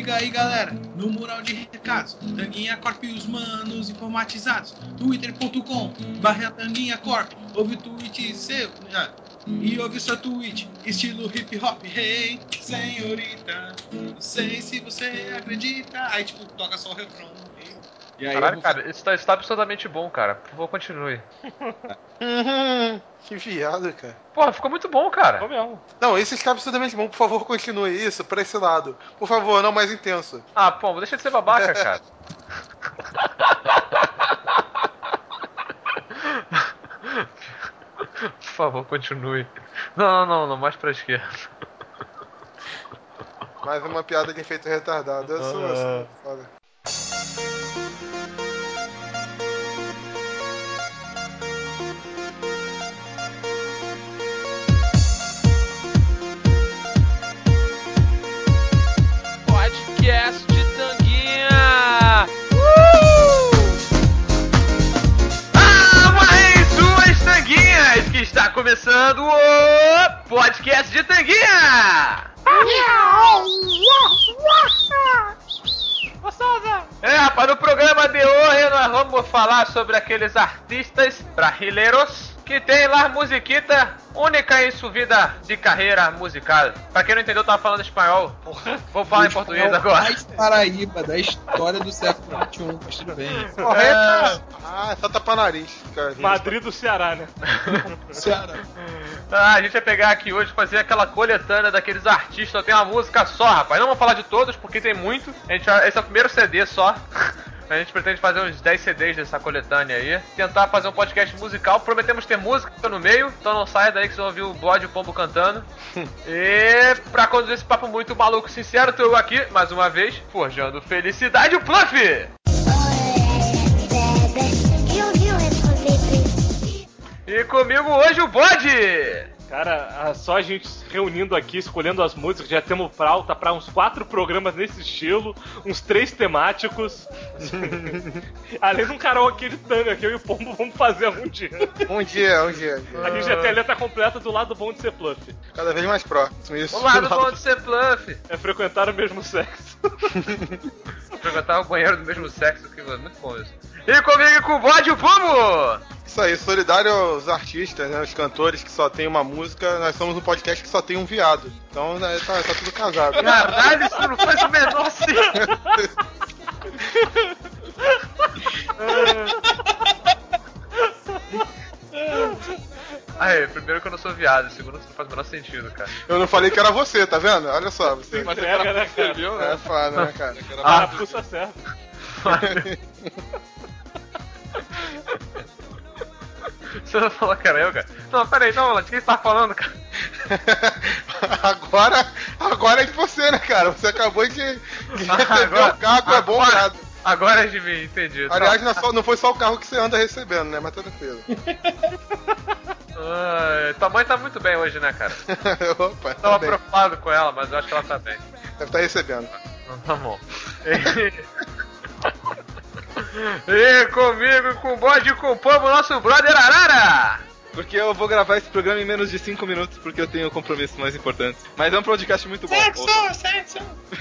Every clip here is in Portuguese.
liga aí, galera, no mural de recados, Tanguinha Corp e os manos informatizados, twitter.com/TanguinhaCorp, ouve o tweet seu, e ouve seu tweet, estilo hip hop, hey, senhorita, não sei se você acredita, aí tipo, toca só o refrão no meio. E aí caralho, cara, isso tá absurdamente bom, cara, por favor, continue. Que viado, cara. Porra, ficou muito bom, cara. Ficou mesmo. Não, esse está absurdamente bom. Por favor, continue isso pra esse lado. Por favor, não mais intenso. Ah, pô, deixa de ser babaca, cara. Por favor, continue. Não, mais pra esquerda. Mais uma piada de efeito retardado. Eu sou foda. Podcast de Tanguinha! Mais duas Tanguinhas que está começando o Podcast de Tanguinha! Rapaz, no programa de hoje nós vamos falar sobre aqueles artistas brasileiros que tem lá musiquita única em sua vida de carreira musical. Pra quem não entendeu, eu tava falando espanhol. Vou falar em português agora. Mais Paraíba da história do século XXI, mas tudo bem. Ah, só tapa nariz, cara. Madrid do Ceará, né? Ceará. A gente vai pegar aqui hoje e fazer aquela coletânea daqueles artistas. Tem uma música só, rapaz. Não vou falar de todos porque tem muito. Esse é o primeiro CD só. A gente pretende fazer uns 10 CDs dessa coletânea aí. Tentar fazer um podcast musical. Prometemos ter música no meio. Então não saia daí que vocês vão ouvir o bode e o pombo cantando. E pra conduzir esse papo muito maluco e sincero, tô eu aqui, mais uma vez, forjando felicidade, o Pluff! E comigo hoje o bode! Cara, só a gente reunindo aqui, escolhendo as músicas, já temos pauta pra uns 4 programas nesse estilo, uns 3 temáticos. Além de um karaokê de tanga que eu e o Pombo vamos fazer um dia. Um dia. A gente já tem a letra completa do lado bom de ser Pluff. Cada vez mais próximo. Isso. O lado bom de ser Pluff! É frequentar o mesmo sexo. Frequentar o banheiro do mesmo sexo, que é muito bom isso. E comigo e com o bode e o pombo! Isso aí, solidário aos artistas, né, os cantores que só tem uma música, nós somos um podcast que só tem um viado. Então né, tá tudo casado. Caralho, isso não faz o menor sentido! Aí, primeiro que eu não sou viado, segundo que não faz o menor sentido, cara. Eu não falei que era você, tá vendo? Olha só, você Mas é, né, cara? é foda, né, cara? Ah, puxa certo. Você não falou que era eu, cara? Não, peraí, não, de quem você tá falando, cara? Agora é de você, né, cara? Você acabou de receber agora, o carro, é bom nada. Agora é de mim, entendi. Aliás, não foi só o carro que você anda recebendo, né? Mas tá tranquilo. Tua mãe tá muito bem hoje, né, cara? Opa, Tava tá preocupado com ela, mas eu acho que ela tá bem. Deve estar recebendo. Tá bom. E comigo, e com o bode e com o pombo, nosso brother Arara! Porque eu vou gravar esse programa em menos de 5 minutos, porque eu tenho compromissos mais importantes. Mas é um podcast muito bom. Sexo!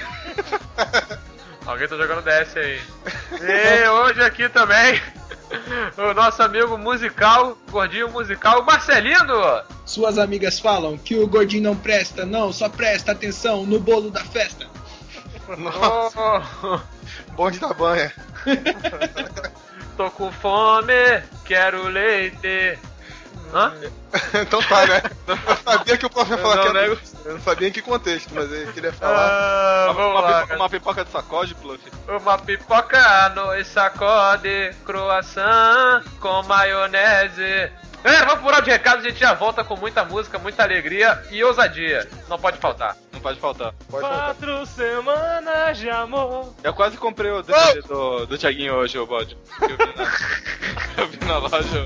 Alguém tá jogando DS aí. E hoje aqui também, o nosso amigo musical, gordinho musical, Marcelino! Suas amigas falam que o gordinho não presta, não, só presta atenção no bolo da festa. Nossa! Bonde da banha. Tô com fome, quero leite. Hã? Então tá, né? Eu sabia que o prof ia falar não que era... nego. Eu não sabia em que contexto, mas ele queria falar. Vamos lá. Uma pipoca de sacode, Pluff. Uma pipoca no sacode, croissant com maionese. Galera, vamos pro mural de recados, a gente já volta com muita música, muita alegria e ousadia. Não pode faltar. Não pode faltar. Pode voltar. 4 semanas de amor. Eu quase comprei o DVD do Thiaguinho hoje, ô bode. Eu vi na loja.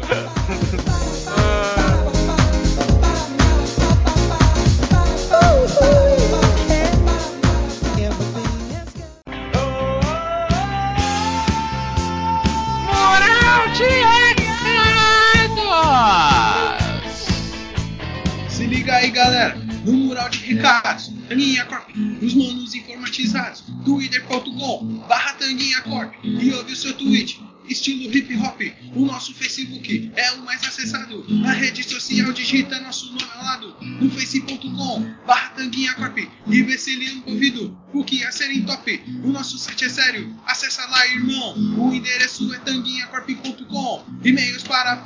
Mural de recados! Se liga aí, galera. no mural de recados, Tanguinha Corp, nos manos informatizados, twitter.com/Tanguinha Corp, e ouve o seu tweet, estilo hip hop. O nosso Facebook é o mais acessado, na rede social digita nosso nome ao lado, no face.com/Tanguinha Corp, e vê se ele não ouvido o que ia ser em top. O nosso site é sério, acessa lá, irmão, o endereço é tanguinhacorp.com, e-mails para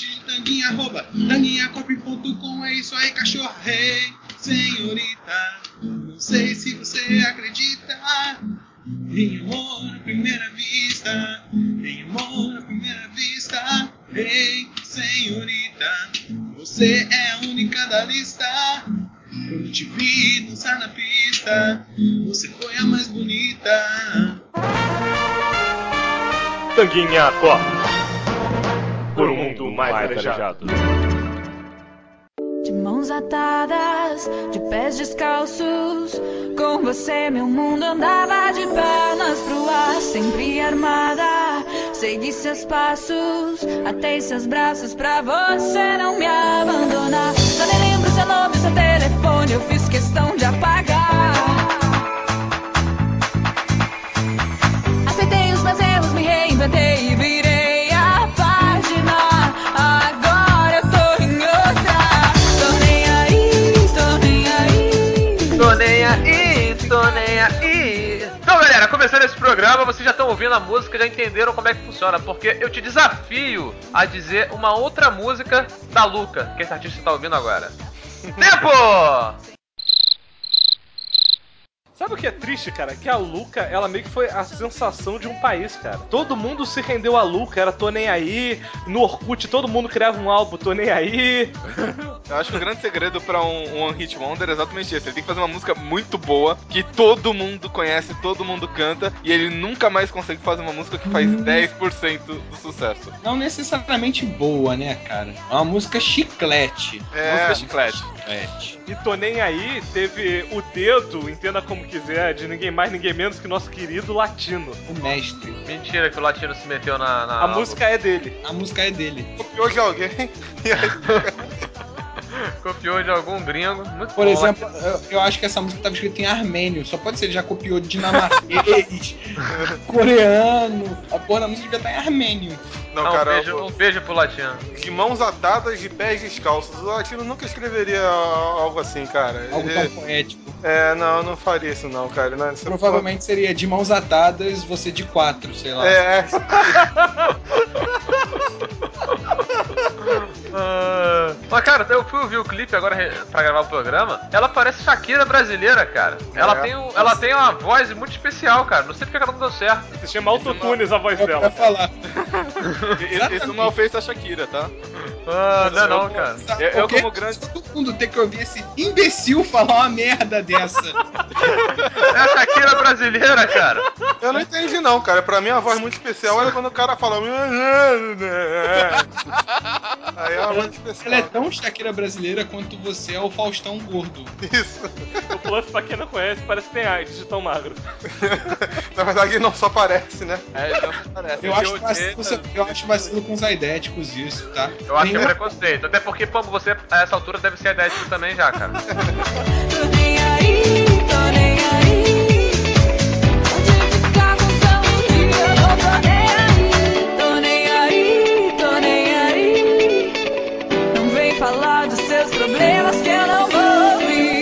podcast@tanguinhacorp.com. É isso aí, cachorro. Hey, senhorita, não sei se você acredita em amor à primeira vista, em amor à primeira vista. Ei, senhorita, você é a única da lista. Quando te vi dançar na pista, você foi a mais bonita. Tanguinha Corp, por um mundo mais arejado. De mãos atadas, de pés descalços, com você meu mundo andava de pernas pro ar, sempre armada. Segui seus passos, atei seus braços pra você não me abandonar. Já nem lembro seu nome, seu telefone, eu fiz questão de apagar. Aceitei os meus erros, me reinventei e virei a página. Agora eu tô em outra. Tô nem aí, tô nem aí. Tô nem aí, tô nem aí. Então, galera, começando esse programa, vocês já estão ouvindo a música, já entenderam como é que funciona, porque eu te desafio a dizer uma outra música da Luca, que esse artista tá ouvindo agora. Tempo! Sabe o que é triste, cara? Que a Luca, ela meio que foi a sensação de um país, cara. Todo mundo se rendeu a Luca, era Tô Nem Aí. No Orkut, todo mundo criava um álbum Tô Nem Aí. Eu acho que o grande segredo pra um One Hit Wonder é exatamente esse. Ele tem que fazer uma música muito boa, que todo mundo conhece, todo mundo canta, e ele nunca mais consegue fazer uma música que faz 10% do sucesso. Não necessariamente boa, né, cara? É uma música chiclete. Música chiclete. E Tô Nem Aí teve o dedo, entenda como quiser, de ninguém mais, ninguém menos que nosso querido Latino. O mestre. Mentira que o Latino se meteu na A música é dele. A música é dele. Copiou de alguém. E aí, Copiou de algum gringo. Muito Por bom, exemplo, eu acho que essa música estava escrita em armênio. Só pode ser, ele já copiou de dinamarquês, coreano. A porra da música devia estar em armênio. não, Não, cara, um beijo pro Latino. de mãos atadas, de pés descalços. O Latino nunca escreveria algo assim, cara. Algo Ele- tão poético. não faria isso não, cara. Não, isso Provavelmente seria de mãos atadas, você de 4, sei lá. Mas, cara, eu fui ouvir o clipe agora pra gravar o programa. Ela parece Shakira brasileira, cara. Ela tem uma voz muito especial, cara. Não sei porque ela não deu certo. Se chama Autotunes a voz Eu ia dela. falar. Isso não fez a Shakira, tá? Não, cara. Eu Porque como grande... todo mundo tem que ouvir esse imbecil falar uma merda dessa. É a Shakira brasileira, cara. Eu não entendi não, cara. Pra mim a voz muito especial é quando o cara fala. Aí é uma voz especial. Ela é tão Shakira brasileira quanto você é o Faustão gordo. Isso. O Plus, pra quem não conhece, parece que tem AIDS de tão magro. Na verdade ele não só parece, né? não parece. Eu acho vacilo com os aidéticos isso, tá? Eu acho que é Nenhuma- preconceito. Até porque, pô, você a essa altura deve ser idético também já, cara. Tô nem aí, tô nem aí. Pode ficar com seu dia, eu tô nem aí. Tô nem aí, tô nem aí. Não vem falar dos seus problemas que eu não vou ouvir.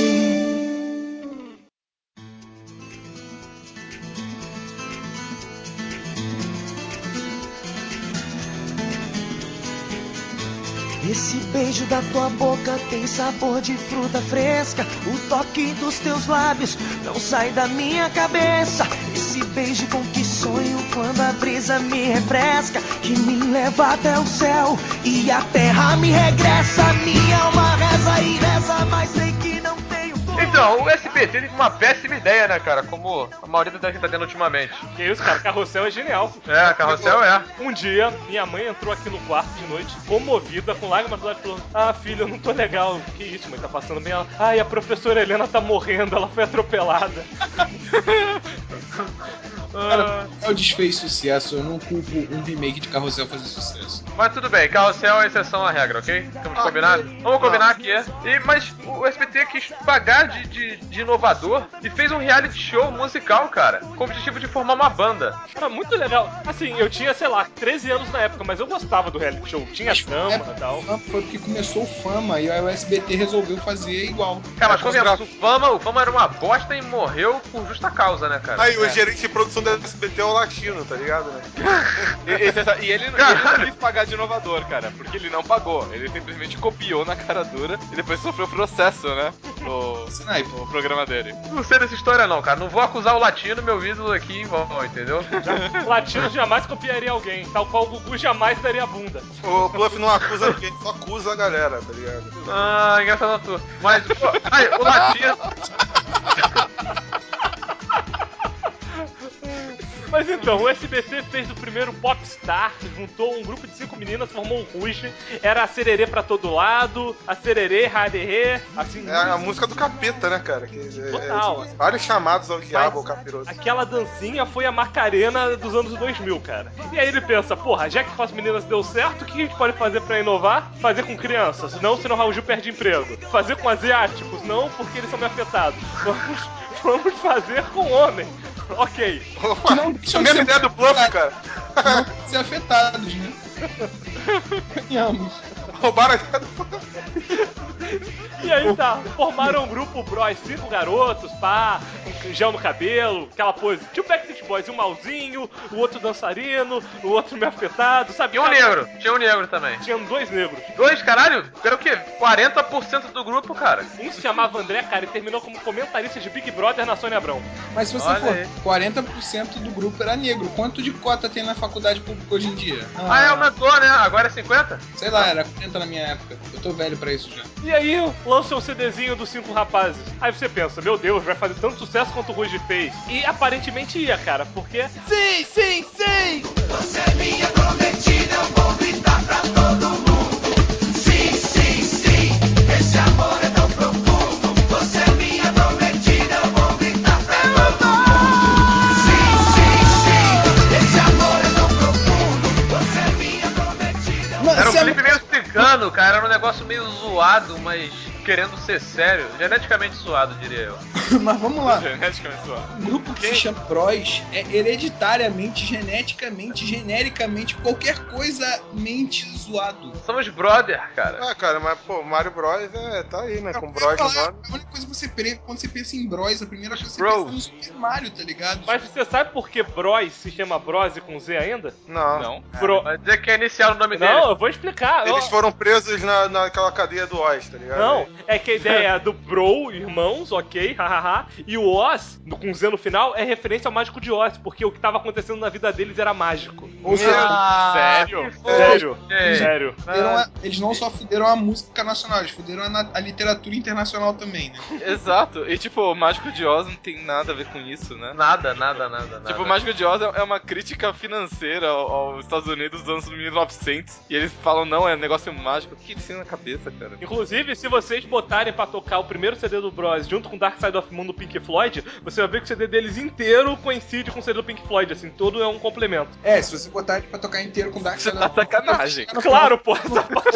Esse beijo da tua boca tem sabor de fruta fresca. O toque dos teus lábios não sai da minha cabeça. Esse beijo com que sonho quando a brisa me refresca, que me leva até o céu e a terra me regressa. Minha alma reza e reza, mas sei que não tenho como. Então, o SBT teve uma péssima ideia, né, cara? Como a maioria da gente tá tendo ultimamente. Que isso, cara, Carrossel é genial. É, Carrossel é. Um dia, minha mãe entrou aqui no quarto de noite, comovida, com lágrimas do lado, e falou: ah, filho, eu não tô legal. Que isso, mãe, tá passando bem? Ela: ai, a professora Helena tá morrendo, ela foi atropelada. Cara, Carrossel fez sucesso, eu não culpo um remake de Carrossel fazer sucesso. Mas tudo bem, Carrossel é exceção à regra, ok? Estamos combinados? Vamos combinar aqui, mas o SBT quis pagar de inovador e fez um reality show musical, cara, com o objetivo de formar uma banda. Era muito legal. Assim, eu tinha, sei lá, 13 anos na época, mas eu gostava do reality show. Tinha trama e tal. Foi porque começou o Fama e aí o SBT resolveu fazer igual. Cara, mas convenhamos, o Fama era uma bosta e morreu por justa causa, né, cara? Aí o gerente de produção do SBT é o latino, tá ligado, né? E ele não quis pagar de inovador, cara, porque ele não pagou. Ele simplesmente copiou na cara dura e depois sofreu processo, né? O programa dele. Não sei dessa história não, cara. Não vou acusar o latino, meu ídolo aqui em vão, entendeu? O latino jamais copiaria alguém, tal qual o Gugu jamais daria a bunda. O Pluff não acusa ninguém, só acusa a galera, tá ligado? Ah, engraçado tu. Mas, pô, o latino... Mas então, o SBT fez o primeiro Popstar, juntou um grupo de 5 meninas, formou um Ruge, era a Sererê pra todo lado, a Sererê, Raderê, assim... É a música do capeta, né, cara? Total. Vários chamados ao diabo, ao capiroto. Aquela dancinha foi a Macarena dos anos 2000, cara. E aí ele pensa, porra, já que com as meninas deu certo, o que a gente pode fazer pra inovar? Fazer com crianças, não, senão o Raul Gil perde emprego. Fazer com asiáticos, não, porque eles são meio afetados. Vamos fazer com homem. Ok. Opa, não, a mesma ideia do Pluff, cara. Não ser afetados, né? Ganhamos. Roubaram a ideia do Pluff. E aí tá, formaram um grupo Bros, 5 garotos, pá, com gel no cabelo, aquela pose. Tinha o Backstreet Boys, um malzinho, o outro dançarino, o outro meio afetado, sabe? Tinha um negro também. Tinham 2 negros. 2, caralho? Era o quê? 40% do grupo, cara. Um se chamava André, cara, e terminou como comentarista de Big Brother na Sônia Abrão. Mas se você for, 40% do grupo era negro. Quanto de cota tem na faculdade pública hoje em dia? Aumentou, né? Agora é 50? Sei lá, era 40 na minha época. Eu tô velho pra isso já. E aí, lança o CDzinho dos 5 rapazes. Aí você pensa, meu Deus, vai fazer tanto sucesso quanto o Ruge fez. E aparentemente ia, cara, porque... Sim, sim, sim! Você é minha prometida, eu vou gritar pra todo mundo. Sim, sim, sim, esse amor é tão profundo. Você é minha prometida, eu vou gritar pra todo mundo. Sim, sim, sim, esse amor é tão profundo. Você é minha prometida. Era um clipe meio cigano, cara, era um negócio meio zoado, mas querendo ser sério, geneticamente suado, diria eu. Mas vamos lá. Geneticamente suado. Um grupo que se chama Bros é hereditariamente, geneticamente, genericamente, qualquer coisa mente zoado. Somos brother, cara. Cara, mas pô, Mario Bros tá aí, né? Com Bros no nome. A única coisa que você pensa, quando você pensa em Bros, a primeira coisa que você Bros. pensa é no Super Mario, tá ligado? Mas você sabe por que Bros se chama Bros e com Z ainda? Não. Vai dizer que é inicial o nome dele. Não, eu vou explicar. Eles foram presos naquela cadeia do Oz, tá ligado? Não, é que a ideia é do Bro, irmãos, ok, hahaha. E o Oz, com Z no final, é referência ao Mágico de Oz, porque o que tava acontecendo na vida deles era mágico. Ou seja, Sério? Sério. eles não só fuderam a música nacional, eles fuderam a literatura internacional também, né? Exato. E tipo, o Mágico de Oz não tem nada a ver com isso, né? Nada. Tipo, o Mágico de Oz é uma crítica financeira aos Estados Unidos dos anos 1900. E eles falam, não, é negócio mágico. O que eles têm na cabeça, cara? Inclusive, se vocês botarem pra tocar o primeiro CD do Bros junto com Dark Side of Moon do Pink Floyd, você vai ver que o CD deles inteiro coincide com o CD do Pink Floyd, assim, todo é um complemento. É, se você botar ele pra tocar inteiro com Dark Side Tá sacanagem. Claro, pô, essa parte...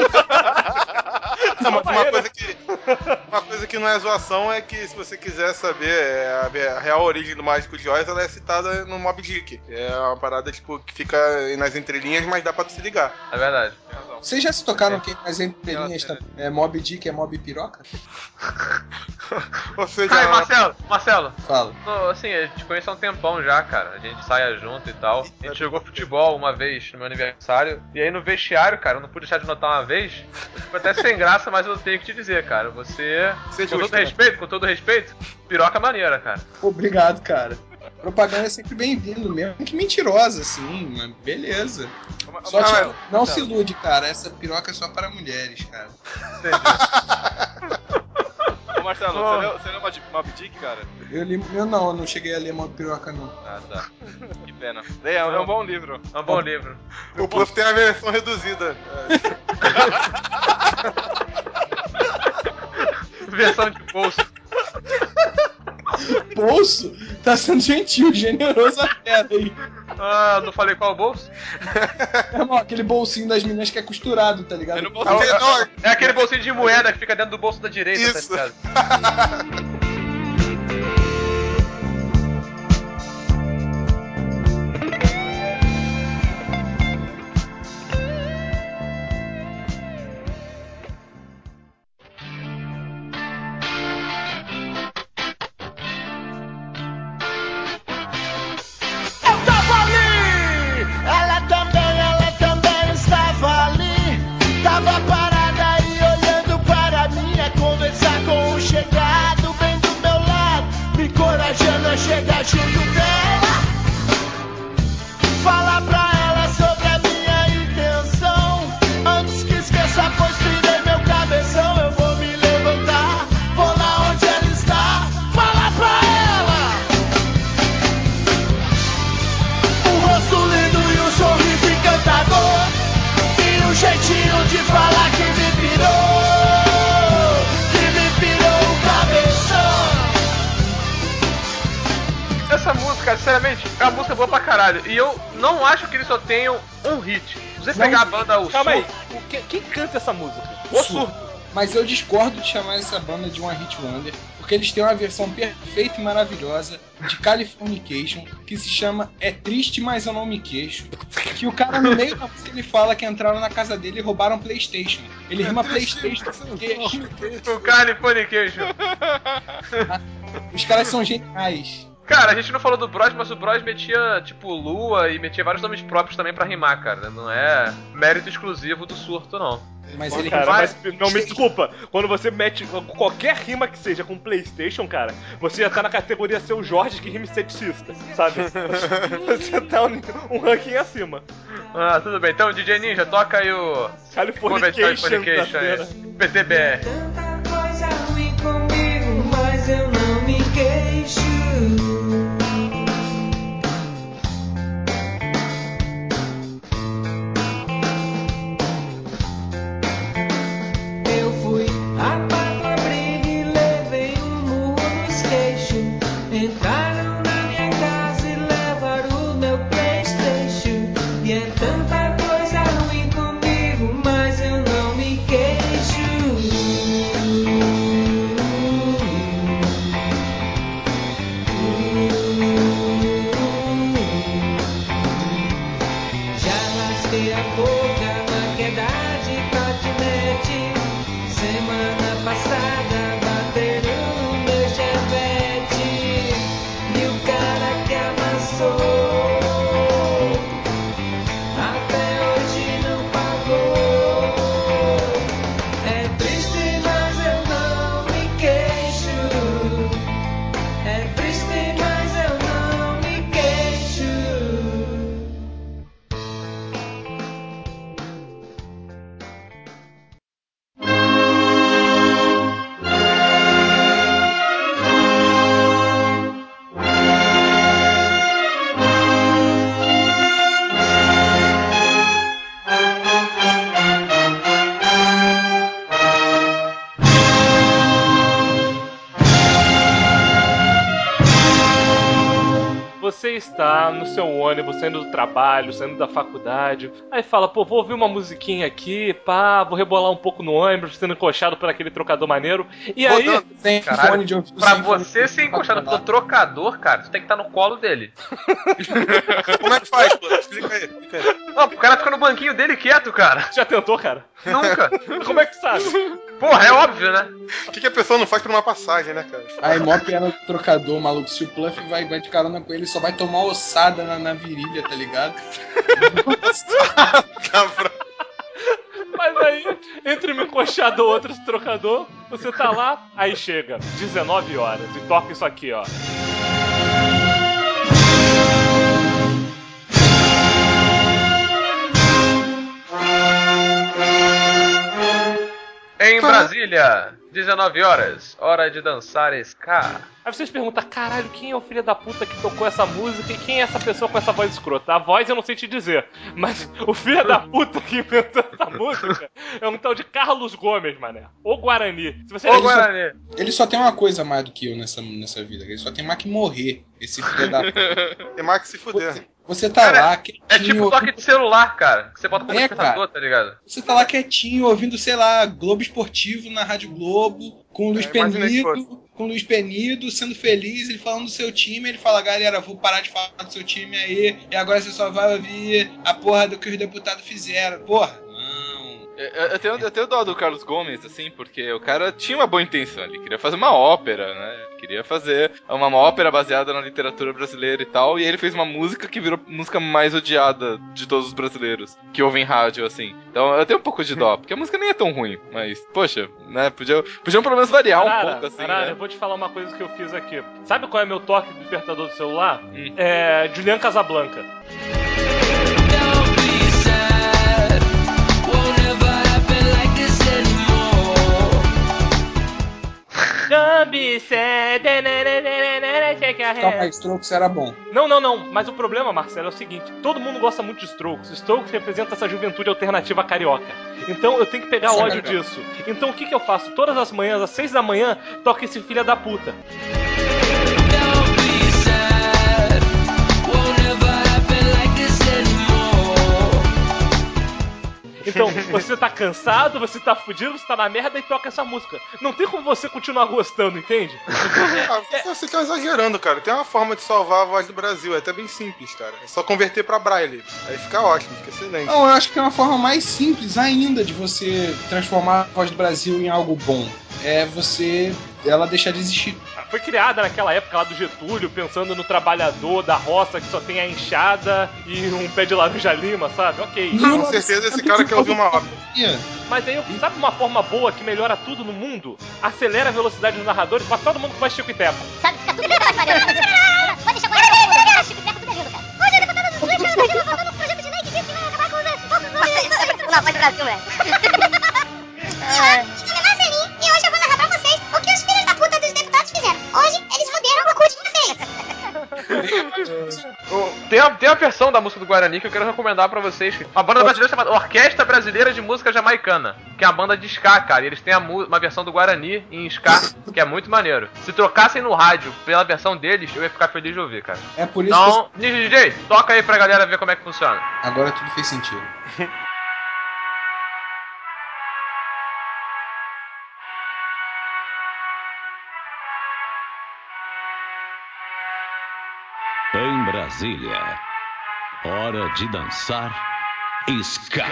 Não, mas uma coisa que não é zoação é que se você quiser saber a real origem do Mágico de Oz, ela é citada no Moby Dick. É uma parada tipo que fica nas entrelinhas, mas dá pra se ligar. É verdade. Vocês já se tocaram aqui nas entrelinhas também? É Moby Dick, é Moby Piroca? Ou seja, Aí, Marcelo. Fala. Assim, a gente conhece há um tempão já, cara. A gente saia junto e tal. A gente jogou futebol uma vez no meu aniversário. E aí no vestiário, cara, eu não pude deixar de notar uma vez. Foi até sem graça, mas eu tenho que te dizer, cara. Você, com todo respeito, piroca maneira, cara. Obrigado, cara. Propaganda é sempre bem-vindo, mesmo que mentirosa, assim, mas beleza. Só não se ilude, cara. Essa piroca é só para mulheres, cara. Ô Marcelo, você leu Moby Dick, cara? Eu não cheguei a ler uma piroca, não. Ah, tá. Que pena. É um bom livro. É um bom livro. O Pluff tem a versão reduzida. Versão de bolso. Bolso? Tá sendo gentil, generoso a fera aí. Ah, não falei qual bolso? Irmão, aquele bolsinho das meninas que é costurado, tá ligado? É no bolso de... É aquele bolsinho de moeda que fica dentro do bolso da direita, Isso. tá ligado? Eu tava ali, ela também estava ali. Tava parada e olhando para mim, a conversar com o chegado bem do meu lado, me encorajando a chegar junto dela. Falar pra ela sobre a minha intenção, antes que esqueça, pois tirei meu cabeção. Eu vou me levantar, vou lá onde ela está, falar pra ela. Um rosto lindo e um sorriso encantador, e um jeitinho de falar que me pirou o cabeção. Essa música, sinceramente, é uma música boa pra caralho. E eu não acho que eles só tenham um hit. Se você pegar a banda O Calma aí, Surto, quem canta essa música? O Surto. Mas eu discordo de chamar essa banda de One Hit Wonder, porque eles têm uma versão perfeita e maravilhosa de Californication, que se chama É Triste, Mas Eu Não Me Queixo, que o cara no meio da música ele fala que entraram na casa dele e roubaram Playstation. Ele rima Playstation com queixo. O Californication. Os caras são geniais. Cara, a gente não falou do Bros, mas o Bros metia, tipo, Lua e metia vários nomes próprios também pra rimar, cara. Não é mérito exclusivo do Surto, não. Mas ele Cara, rima- mas não me desculpa, quando você mete qualquer rima que seja com PlayStation, cara, você já tá na categoria Seu Jorge que rima esteticista, sabe? Você tá um ranking acima. Ah, tudo bem. Então, DJ Ninja, toca aí o... Californication da cena. PTBR. Tanta coisa ruim comigo, mas eu não me queixo. Eu fui rapaz do abrigo e levei um murro nos queixos. Entraram na minha casa e levaram o meu PlayStation. E é tanta coisa ruim comigo, mas eu não me queixo. Já raspei a boca na queda de patinete. Semana passada bateram no meu chevette. E o cara que amassou até hoje não pagou. É triste, mas eu não me queixo. É triste, mas eu não me queixo. Você está no seu ônibus, saindo do trabalho, saindo da faculdade, aí fala, pô, vou ouvir uma musiquinha aqui, pá, vou rebolar um pouco no ônibus, sendo encoxado por aquele trocador maneiro. E aí, Rodando. Sem Caralho, fone de ouvido. pra sem fone você de ser ouvido, encostado pra pelo trocador, cara, você tem que estar no colo dele. Como é que faz, pô? Explica aí. Não, o cara fica no banquinho dele quieto, cara. já tentou, cara? Nunca. Como é que sabe? Porra, é óbvio, né? O que a pessoa não faz por uma passagem, né, cara? Aí mó piada do trocador, maluco. Se o Pluff vai de carona com ele, só vai tomar ossada na virilha, tá ligado? Mas aí, entre uma encoxada ou outra, esse trocador, você tá lá, aí chega, 19 horas, e toca isso aqui, ó. Em Brasília, 19 horas, hora de dançar ska. Aí vocês perguntam, caralho, quem é o filho da puta que tocou essa música e quem é essa pessoa com essa voz escrota? A voz eu não sei te dizer, mas o filho da puta que inventou essa música é um tal de Carlos Gomes, mané. Ou Guarani. Se você Ô, Guarani. Ele só tem uma coisa a mais do que eu nessa vida. Ele só tem mais que morrer. Esse filho da... Tem mais que se fuder. Você tá Cara, lá quietinho. É tipo toque de celular, cara. Que você bota como É, despertador, tá ligado? Você tá lá quietinho, ouvindo, sei lá, Globo Esportivo na Rádio Globo, com o Luiz imaginei que Penido, sendo feliz, ele falando do seu time, ele fala, galera, vou parar de falar do seu time aí, e agora você só vai ouvir a porra do que os deputados fizeram. Porra, não. Eu tenho dó do Carlos Gomes, assim, porque o cara tinha uma boa intenção, ele queria fazer uma ópera, né? Queria fazer uma ópera baseada na literatura brasileira e tal, e ele fez uma música que virou a música mais odiada de todos os brasileiros, que ouvem rádio, assim. Então eu tenho um pouco de dó, porque a música nem é tão ruim, mas, poxa, né? Podiam pelo menos variar um pouco, assim, Arara, né? eu vou te falar uma coisa que eu fiz aqui. Sabe qual é meu toque do despertador do celular? É Julian Casablanca. Don't be sad. Calma aí, Strokes era bom. Não. Mas o problema, Marcelo, é o seguinte: todo mundo gosta muito de Strokes. Strokes representa essa juventude alternativa carioca. Então eu tenho que pegar ódio disso. Então o que eu faço? Todas as manhãs, às 6 da manhã, toca esse filho da puta. Então, você tá cansado, você tá fudido, você tá na merda e toca essa música. Não tem como você continuar gostando, entende? Você tá exagerando, cara. Tem uma forma de salvar a voz do Brasil, é até bem simples, cara. É só converter pra Braille. Aí fica ótimo, fica excelente. Não, eu acho que é uma forma mais simples ainda de você transformar a voz do Brasil em algo bom. É ela deixar de existir. Foi criada naquela época lá do Getúlio, pensando no trabalhador da roça que só tem a enxada e um pé de laranja lima, sabe? Ok. Com certeza esse cara quer ouvir uma ópera. Mas aí, sabe uma forma boa que melhora tudo no mundo? Acelera a velocidade dos narradores pra todo mundo que faz Chico e Teco. Sabe, fica tudo muito mais maneiro. Pode deixar claro, Chico e Teco tudo é lindo, cara. Hoje ele deputado dos Brasil votando um projeto de lei que diz que vai acabar com os nossos dois. Na voz do Brasil, velho. Meu nome é Marcelinho e hoje eu vou narrar pra vocês o que os filhos da puta dos deputados fizeram. Hoje eles fuderam o cu de vocês. Tem uma versão da música do Guarani que eu quero recomendar pra vocês. Uma banda brasileira chamada Orquestra Brasileira de Música Jamaicana, que é uma banda de ska, cara. E eles têm uma versão do Guarani em ska, que é muito maneiro. Se trocassem no rádio pela versão deles, eu ia ficar feliz de ouvir, cara. É por isso então, DJ, toca aí pra galera ver como é que funciona. Agora tudo fez sentido. Em Brasília, hora de dançar ska.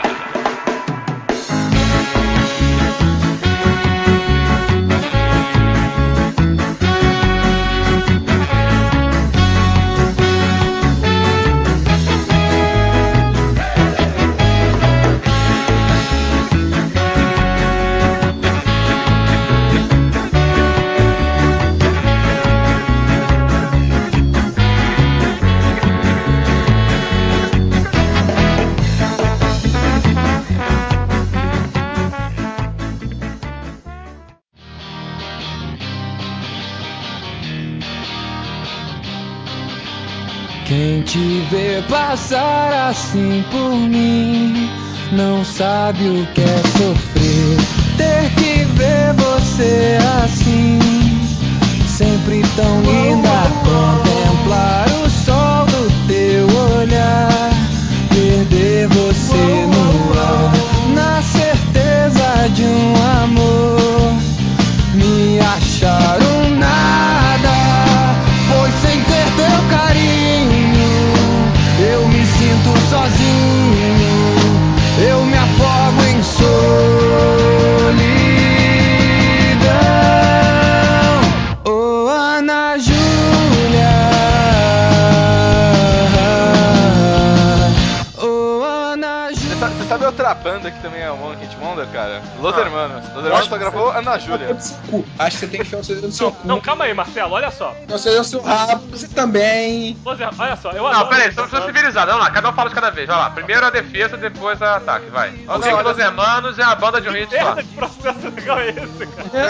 Quem te vê passar assim por mim não sabe o que é sofrer. Ter que ver você assim, sempre tão linda. Contemplar o sol do teu olhar, perder você no ar, na certeza de um amor, me achar um nada, pois sem ter teu carinho eu me sinto sozinho, eu me afogo em solidão. Oh, Ana Júlia, oh, Ana Júlia. Você sabe outra banda que também é One Hit Wonder, cara? Los Hermanos. Los Hermanos só gravou Ana Júlia. Acho que você tem que enfiar o CD no seu cu. Não, calma aí, Marcelo, olha só. Enfiar o CD no seu rabo, você também. Olha só, eu Não, adoro. peraí, estamos civilizados. Vamos lá, cada um fala de cada vez. Vai lá, primeiro a defesa, depois o ataque, vai. O que Los Hermanos é a banda de um hit só. Que processo legal é esse,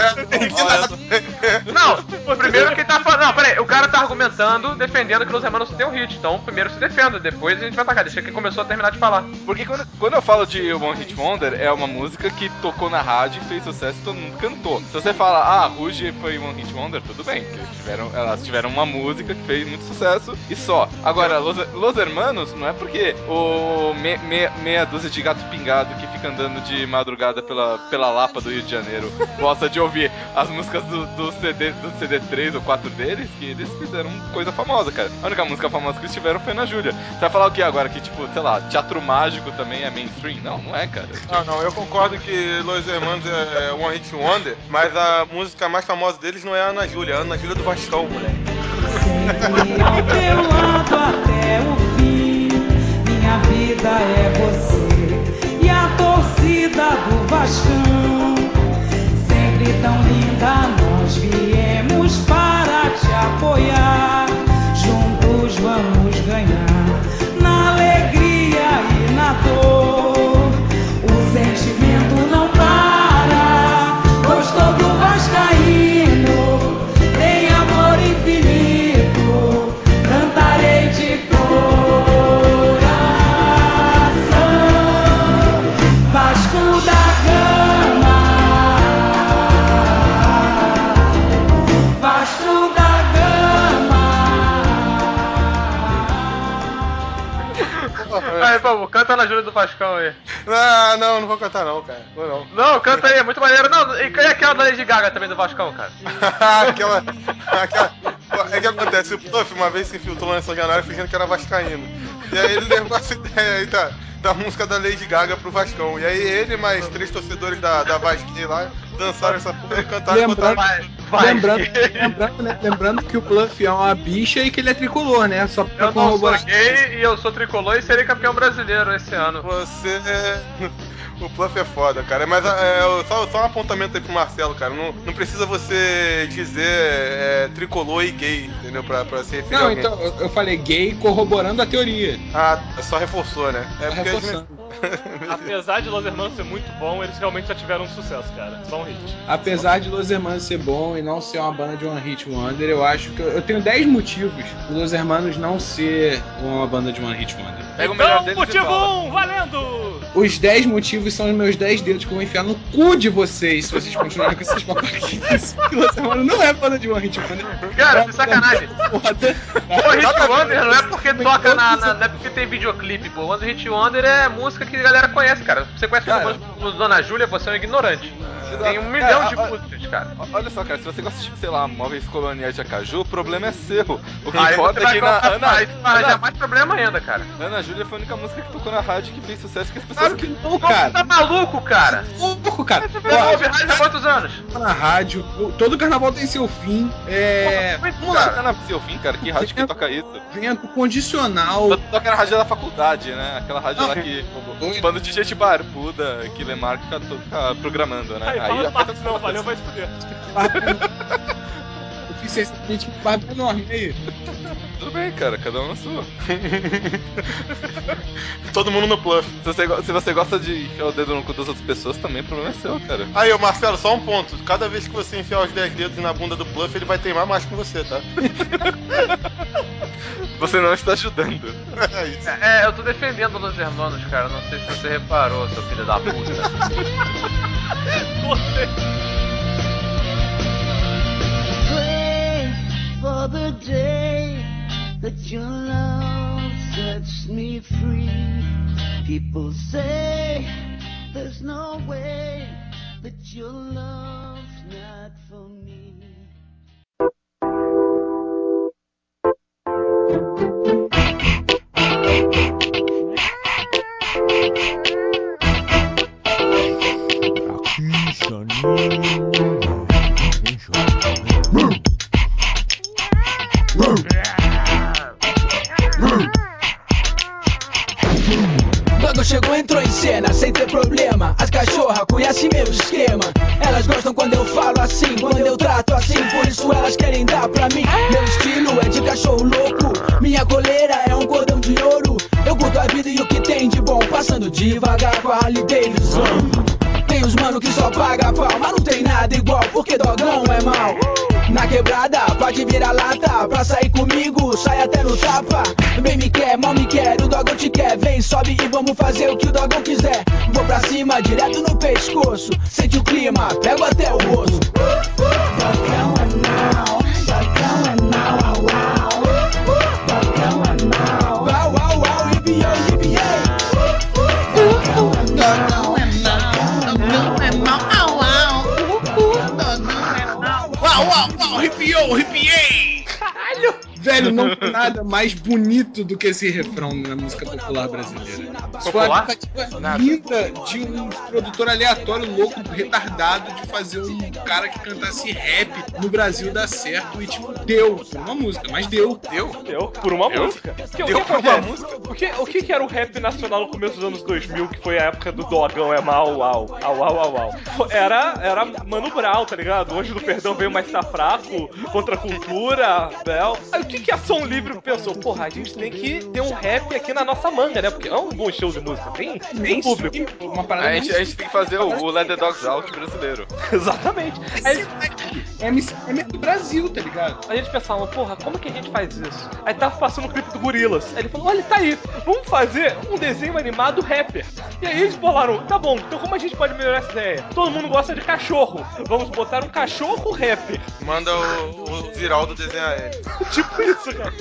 cara? Não, primeiro quem tá falando. Não, peraí, o cara tá argumentando, defendendo que Los Hermanos tem um hit. Então, primeiro se defenda, depois a gente vai atacar. Deixa quem começou a terminar de falar. Porque quando eu falo de foi o One Hit Wonder é uma música que tocou na rádio e fez sucesso e todo mundo cantou. Se você fala, Rouge foi One Hit Wonder, tudo bem, porque elas tiveram uma música que fez muito sucesso e só. Agora, Los Hermanos não é porque o meia dúzia de gato pingado que fica andando de madrugada pela Lapa do Rio de Janeiro gosta de ouvir as músicas do CD 3 ou 4 deles, que eles fizeram coisa famosa, cara. A única música famosa que eles tiveram foi na Júlia. Você vai falar o que agora? Que tipo, sei lá, Teatro Mágico também é mainstream? Não é, cara. Não, eu concordo que Los Hermanos é One Hit Wonder, mas a música mais famosa deles não é a Ana Júlia, é a Ana Júlia do Vascão, moleque. Sempre ao teu lado até o fim, minha vida é você e a torcida do Vascão. Sempre tão linda, nós viemos para te apoiar. Juntos vamos ganhar, na alegria e na dor. O sentimento não para. Gostou do vascaíno? Tem amor infinito. Cantarei de coração. Vasco da Gama. Vasco da Gama. Aí, Pablo, canta na Júlia do Vascão aí. Não vou cantar não, cara. Não. Não, canta aí, é muito maneiro. Não, e aquela da Lady Gaga também do Vascão, cara? aquela... É que acontece, o Puff uma vez se infiltrou lá em São Januário fingindo que era vascaíno. E aí ele levou essa ideia aí da música da Lady Gaga pro Vascão. E aí ele mais 3 torcedores da Vasquinha lá dançaram essa porra e cantaram e botaram... Lembrando que o Puff é uma bicha e que ele é tricolor, né? Só pra eu não sou gay e eu sou tricolor e serei campeão brasileiro esse ano. Você O Puff é foda, cara. Mas só um apontamento aí pro Marcelo, cara. Não precisa você dizer tricolor e gay, entendeu? Pra se referir a alguém. Então, eu falei gay corroborando a teoria. Só reforçou, né? Reforçando. Apesar de Los Hermanos ser muito bom, eles realmente já tiveram um sucesso, cara. Só um hit. Apesar de Los Hermanos ser bom e não ser uma banda de One Hit Wonder, eu acho que eu tenho 10 motivos de Los Hermanos não ser uma banda de One Hit Wonder. Pega o melhor deles motivo 1, valendo! Os 10 motivos são os meus 10 dedos que eu vou enfiar no cu de vocês se vocês continuarem com esses papaquinhos. Los Hermanos não é banda de One Hit Wonder. Cara, que sacanagem. One Hit Wonder não é porque toca não é porque tem videoclipe, pô. One Hit Wonder é música que a galera conhece, cara. Você conhece o Dona Júlia, você é um ignorante. Tem 1 milhão de músicas, cara. Olha só, cara, se você gosta de, sei lá, móveis coloniais de Acaju, o problema é seu. O que aí importa é que na Ana... mais problema ainda, cara. Ana Júlia foi a única música que tocou na rádio que fez sucesso que as pessoas... Claro que não, cara. Tá maluco, cara? Louco, cara. Você ouve rádio há quantos anos? Na rádio, todo carnaval tem seu fim. Vamos lá, carnaval tem seu fim, cara. Que rádio que toca isso? Vento condicional. Toca na rádio da faculdade, né? Aquela rádio lá que um bando de gente barbuda que Lemar fica programando, né? Aí não, valeu, vai se fuder. Eu fiz esse vídeo com barba enorme aí. Tudo bem, cara, cada um na sua. Todo mundo no Puff. Se você gosta de enfiar o dedo no cu das outras pessoas, também o problema é seu, cara. Aí, ô Marcelo, só um ponto. Cada vez que você enfiar os 10 dedos na bunda do Puff, ele vai teimar mais com você, tá? Você não está ajudando. É isso. Eu tô defendendo Los Hermanos, cara. Não sei se você reparou, seu filho da puta. Pray for the day that your love sets me free. People say there's no way that your love's not for me. Quando chegou, entrou em cena, sem ter problema. As cachorras conhecem meu esquema. Elas gostam quando eu falo assim, quando eu trato assim. Por isso elas querem dar pra mim. Meu estilo é de cachorro louco. Minha coleira é um cordão de ouro. Eu curto a vida e o que tem de bom, passando devagar com a Harley Davidson. Tem os mano que só paga pau, mas não tem nada igual, porque dogão é mal. quebrada, pode virar lata. Pra sair comigo, sai até no tapa. Bem me quer, mal me quer, o dogão te quer. Vem, sobe e vamos fazer o que o dogão quiser. Vou pra cima, direto no pescoço. Sente o clima, pego até o osso. Dogão é mal, dogão é mal, au, au. Dogão é mal, au, au, au, hibiou, hibiei. Dogão é mal, Dogão é mal, au, au. Dogão é mal. Uau, uau, uau, arrepiou, arrepiei. Caralho! Velho, não tem nada mais bonito do que esse refrão na música popular brasileira. Isso foi uma tentativa linda de um produtor aleatório, louco, retardado, de fazer um cara que cantasse rap no Brasil dar certo e, tipo, deu por uma música, mas deu. Deu por uma música. O que era o rap nacional no começo dos anos 2000, que foi a época do Dogão é mal, au, au, au, au, au. Era Mano Brown, tá ligado? Hoje do Perdão veio mais tá fraco, Contra a Cultura, Bel. Aí o que a Som Livre pensou? Porra, a gente tem que ter um rap aqui na nossa manga, né? Porque é um bom show de música, tem público. Uma parada A gente tem que fazer o Let the Dogs Out brasileiro. Exatamente. Aí, é do Brasil, tá ligado? a gente pensava, porra, como que a gente faz isso? Aí tava passando o clipe do Gorillaz. Aí ele falou, olha, tá aí, vamos fazer um desenho animado rapper. E aí eles falaram, tá bom, então como a gente pode melhorar essa ideia? Todo mundo gosta de cachorro, vamos botar um cachorro rapper. Manda o Ziraldo desenhar ele. Tipo isso, cara.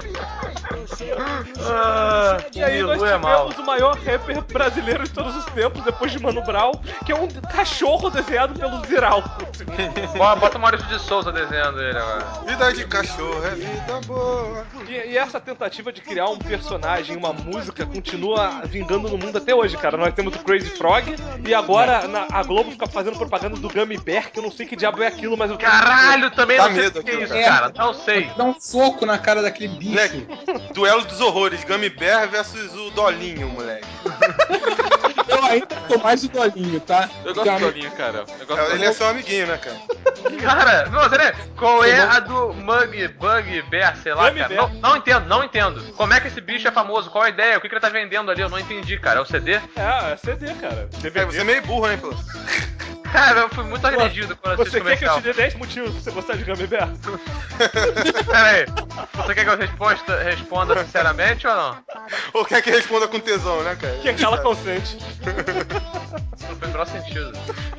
E aí nós tivemos o maior rapper brasileiro de todos os tempos, depois de Mano Brown, que é um cachorro desenhado pelo Ziraldo. Bota o Maurício de Souza desenhando ele agora. Vida de cachorro é vida boa. E essa tentativa de criar um personagem, uma música, continua vingando no mundo até hoje, cara. Nós temos o Crazy Frog e agora a Globo fica fazendo propaganda do Gummy Bear, que eu não sei que diabo é aquilo, mas eu Caralho, também Dá não sei medo o que é aquilo, isso, cara. cara. Não sei. Dá um soco na cara daquele bicho. Moleque, duelo dos horrores, Gummy Bear versus o Dolinho, moleque. Eu ainda tô mais o Dolinho, tá? Eu gosto do Dolinho, cara. Eu gosto do Ele é seu amiguinho, né, cara? Cara, não, sério, qual é a do Bug Bear, sei lá, Gummy cara? Bear. Não entendo. Como é que esse bicho é famoso? Qual a ideia? O que ele tá vendendo ali? Eu não entendi, cara. É o CD? É CD, cara. DVD. Você é meio burro, hein, pô? Cara, eu fui muito agredido quando assisti Você o quer que eu comercial. te dê 10 motivos pra você gostar de Gummy Bear? Pera aí, você quer que eu responda sinceramente ou não? Ou quer que responda com tesão, né, cara? Que é aquela consente. Não fez o menor sentido.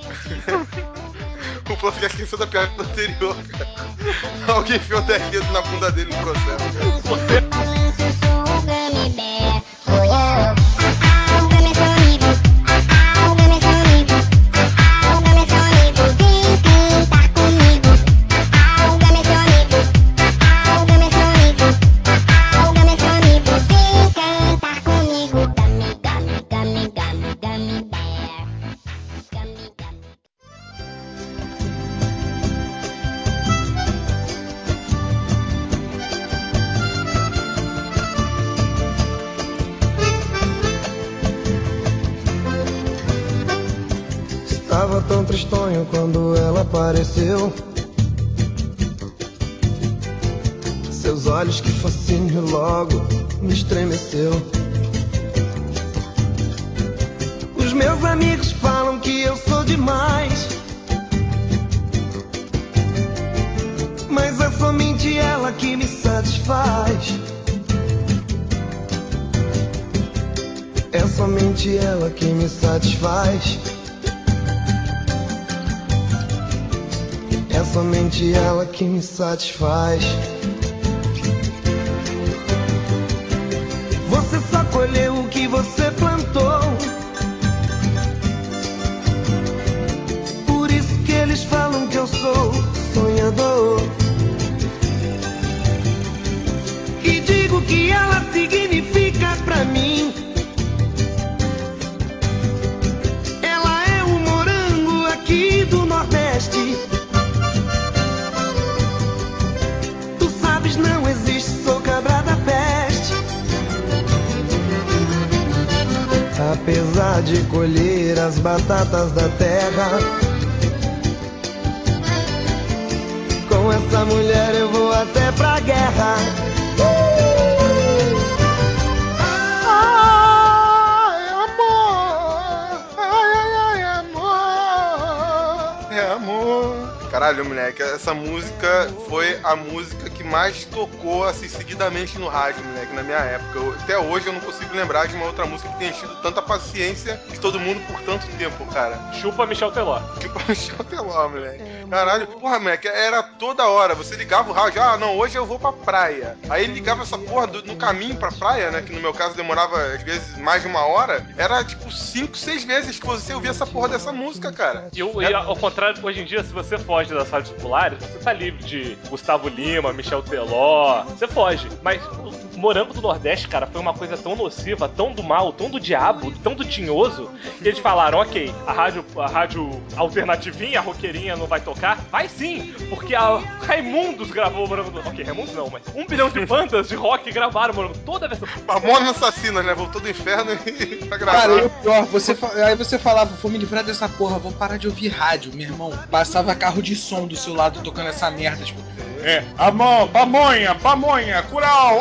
O Fluff já esqueceu da piada anterior, cara. Alguém enfiou 10 dedos na bunda dele no processo. Estava tão tristonho quando ela apareceu. Seus olhos, que fascínio, logo me estremeceu. Os meus amigos falam que eu sou demais, mas é somente ela que me satisfaz. É somente ela que me satisfaz. É somente ela que me satisfaz. Você só colheu o que você plantou. Por isso que eles falam que eu sou sonhador. E digo que ela significa pra mim. Ela é o morango aqui do Nordeste. Não existe, sou cabra da peste. Apesar de colher as batatas da terra, com essa mulher eu vou até pra guerra. Ai, amor. Ai, ai, ai, amor. É amor. Caralho, caralho, moleque. Essa música foi a música que mais tocou, assim, seguidamente no rádio, moleque, na minha época. Até hoje eu não consigo lembrar de uma outra música que tenha tido tanta paciência de todo mundo por tanto tempo, cara. Chupa Michel Teló. Chupa Michel Teló, moleque. Caralho, porra, moleque, era toda hora. Você ligava o rádio, não, hoje eu vou pra praia. Aí ele ligava essa porra no caminho pra praia, né, que no meu caso demorava, às vezes, mais de uma hora. Era, tipo, 5, 6 vezes que você ouvia essa porra dessa música, cara. E ao contrário, hoje em dia, se você foge das rádios populares, você tá livre de Gustavo Lima, Michel Teló, você foge. Mas o Morango do Nordeste, cara, foi uma coisa tão nociva, tão do mal, tão do diabo, tão do tinhoso, que eles falaram, ok, a rádio alternativinha, a roqueirinha não vai tocar? Vai sim, porque a Raimundos gravou o Morango do Nordeste. Ok, Raimundos não, mas 1 bilhão de bandas de rock gravaram o Morango, toda a versão. Mamonas Assassinas, né? Voltou do inferno e pra gravar. Cara, e o pior, aí você falava, vou me livrar dessa porra, vou parar de ouvir rádio, meu irmão. Passava carro de som do seu lado tocando essa merda, tipo... amor, pamonha, curau,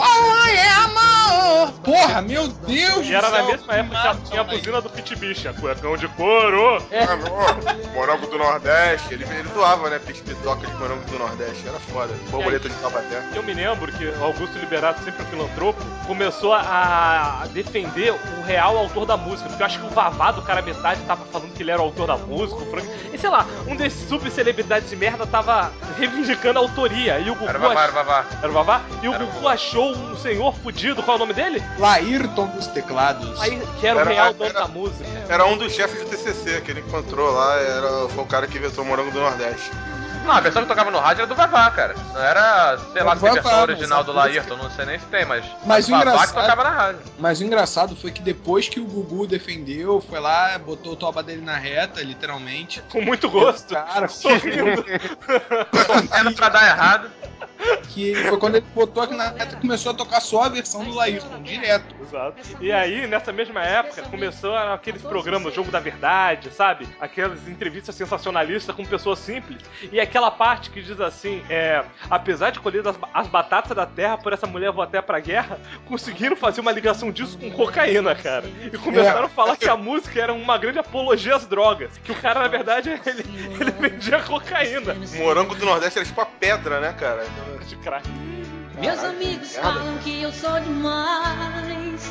amor. Porra, meu Deus. E era na mesma época que tinha a buzina do Pit Bicha, cuecão de couro. Alô, Morango do Nordeste. Ele zoava, né? Pitoca de Morango do Nordeste. Era foda. Borboleta de Taubaté. Eu me lembro que o Augusto Liberato, sempre filantropo, começou a defender o real autor da música. Porque eu acho que o Vavá do Cara Metade tava falando que ele era o autor da música, o Frank. E sei lá, um desses subcelebridades de merda tava reivindicando a autoria. E o Gugu Era o Vavá. Era o Vavá? E o Gugu achou um senhor fudido, qual é o nome dele? Laírton dos teclados. Aí, que era o real dono da música. Era um dos chefes do TCC que ele encontrou lá, foi o cara que inventou o Morango do Nordeste. Não, a versão que tocava no rádio era do Vavá, cara. Não era, sei lá, se tem versão original do Laírton, não sei nem se tem, mas o Vavá que tocava na rádio. Mas o engraçado foi que depois que o Gugu defendeu, foi lá, botou o toba dele na reta, literalmente. Com muito gosto. Cara, sorrindo. Torcendo pra dar errado. Que foi quando ele botou aqui na reta e começou a tocar só a versão do Laírton, direto. Exato. E aí, nessa mesma época, começou aqueles programas, Jogo da Verdade, sabe? Aquelas entrevistas sensacionalistas com pessoas simples. E aquela parte que diz assim, apesar de colher as batatas da terra, por essa mulher vou até pra guerra, conseguiram fazer uma ligação disso com cocaína, cara. E começaram a falar que a música era uma grande apologia às drogas. Que o cara, na verdade, ele vendia cocaína. Morango do Nordeste era tipo a pedra, né, cara? De crack. Meus amigos falam que eu sou demais.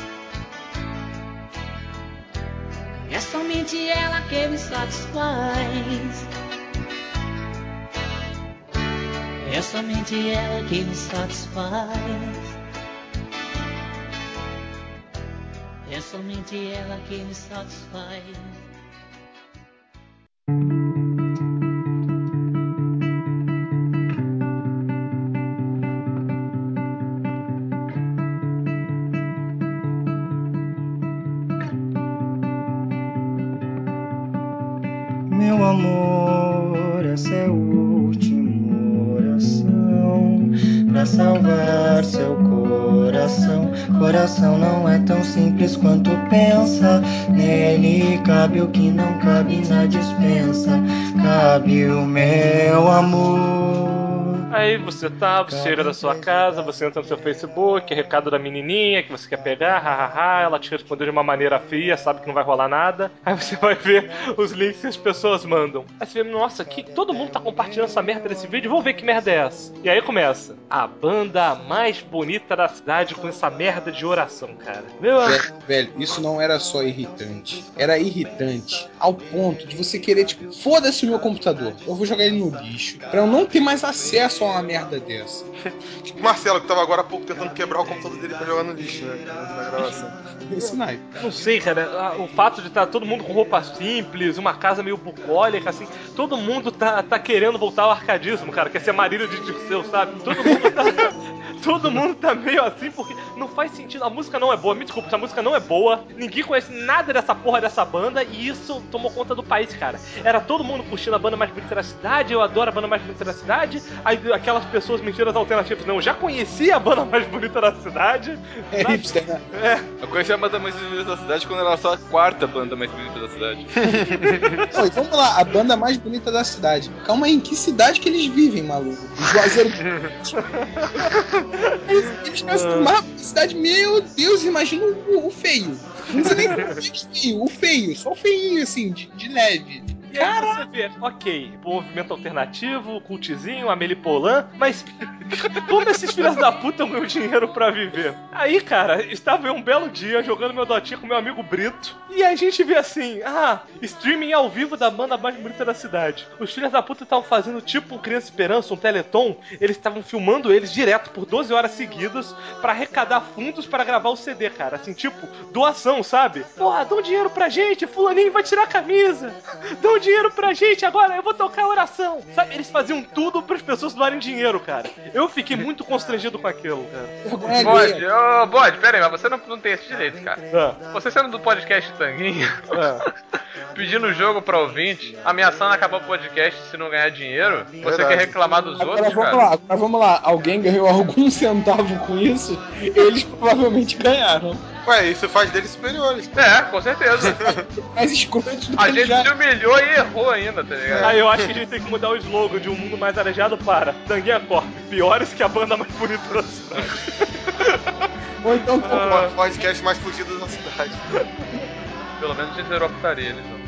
É somente ela que me satisfaz. É somente ela que me satisfaz. É somente ela que me satisfaz. Meu amor, essa é a última oração pra salvar seu coração. Coração não é tão simples quanto pensa. Nele cabe o que não cabe na despensa. Cabe o meu amor. Aí você chega da sua casa, você entra no seu Facebook, recado da menininha que você quer pegar, hahaha, ela te respondeu de uma maneira fria, sabe que não vai rolar nada. Aí você vai ver os links que as pessoas mandam. Aí você vê, nossa, que todo mundo tá compartilhando essa merda desse vídeo, vou ver que merda é essa. E aí começa, a banda mais bonita da cidade com essa merda de oração, cara. Velho, isso não era só irritante, era irritante ao ponto de você querer, tipo, foda-se o meu computador, eu vou jogar ele no lixo, pra eu não ter mais acesso a uma merda dessa. Tipo o Marcelo, que tava agora há pouco tentando quebrar o computador dele pra jogar no lixo, né? Na gravação. Esse naipe. Não sei, cara, o fato de estar todo mundo com roupa simples, uma casa meio bucólica, assim, todo mundo tá querendo voltar ao arcadismo, cara, quer ser Marília de Dirceu, sabe? Todo mundo tá meio assim, porque não faz sentido, a música não é boa, me desculpa, a música não é boa, ninguém conhece nada dessa porra dessa banda, e isso tomou conta do país, cara. Era todo mundo curtindo a banda mais bonita da cidade, eu adoro a banda mais bonita da cidade, aí aquelas pessoas mentiras alternativas, não, eu já conhecia a banda mais bonita da cidade. É hipster, né? Eu conheci a banda mais bonita da cidade quando era só a 4ª banda mais bonita da cidade. Oi, vamos lá, a banda mais bonita da cidade. Calma aí, em que cidade que eles vivem, maluco? Juazeiro. Eles pensam uma cidade, meu Deus, imagina o feio. Não precisa nem feio, o feio, só o feinho, assim, de leve. E aí você vê, ok, movimento alternativo, cultizinho, Amélie Poulain, mas como esses filhos da puta ganham dinheiro pra viver? Aí, cara, estava eu um belo dia jogando meu Dotinha com meu amigo Brito, e a gente vê assim, streaming ao vivo da banda mais bonita da cidade. Os filhos da puta estavam fazendo tipo um Criança Esperança, um Teleton, eles estavam filmando eles direto por 12 horas seguidas pra arrecadar fundos pra gravar o CD, cara. Assim, tipo, doação, sabe? Porra, dão dinheiro pra gente, fulaninho vai tirar a camisa. Dão dinheiro pra gente, agora eu vou tocar a oração. Sabe, eles faziam tudo pras pessoas doarem dinheiro, cara. Eu fiquei muito constrangido com aquilo, cara. Bode, pera aí, mas você não tem esse direito, cara. Você sendo do podcast Tanguinha, pedindo o jogo pra ouvinte, ameaçando acabar o podcast se não ganhar dinheiro, você quer reclamar dos outros, cara? Agora vamos lá, alguém ganhou algum centavo com isso? Eles provavelmente ganharam. Ué, isso faz deles superiores. É, com certeza. Mais escrotos do que a gente se humilhou e errou ainda, tá ligado? Aí eu acho que a gente tem que mudar o slogan de um mundo mais arejado para Tanguinha Corp, piores que a banda mais bonita da cidade. Ou então podcast mais fudido da cidade. Pelo menos a gente zerou a putaria, eles não.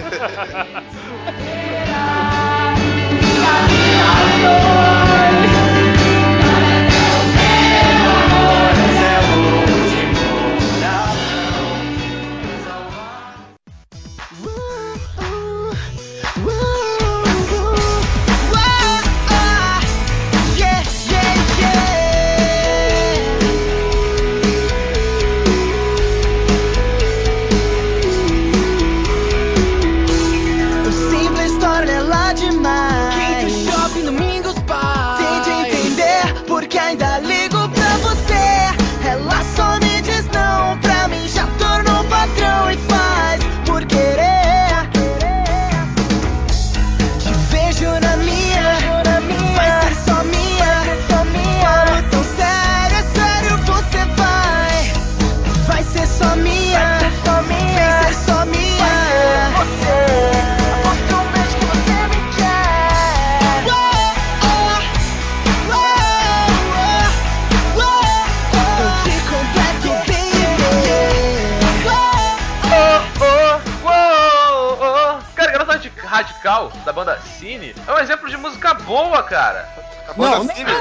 Radical, da banda Cine, é um exemplo de música boa, cara. A banda Cine?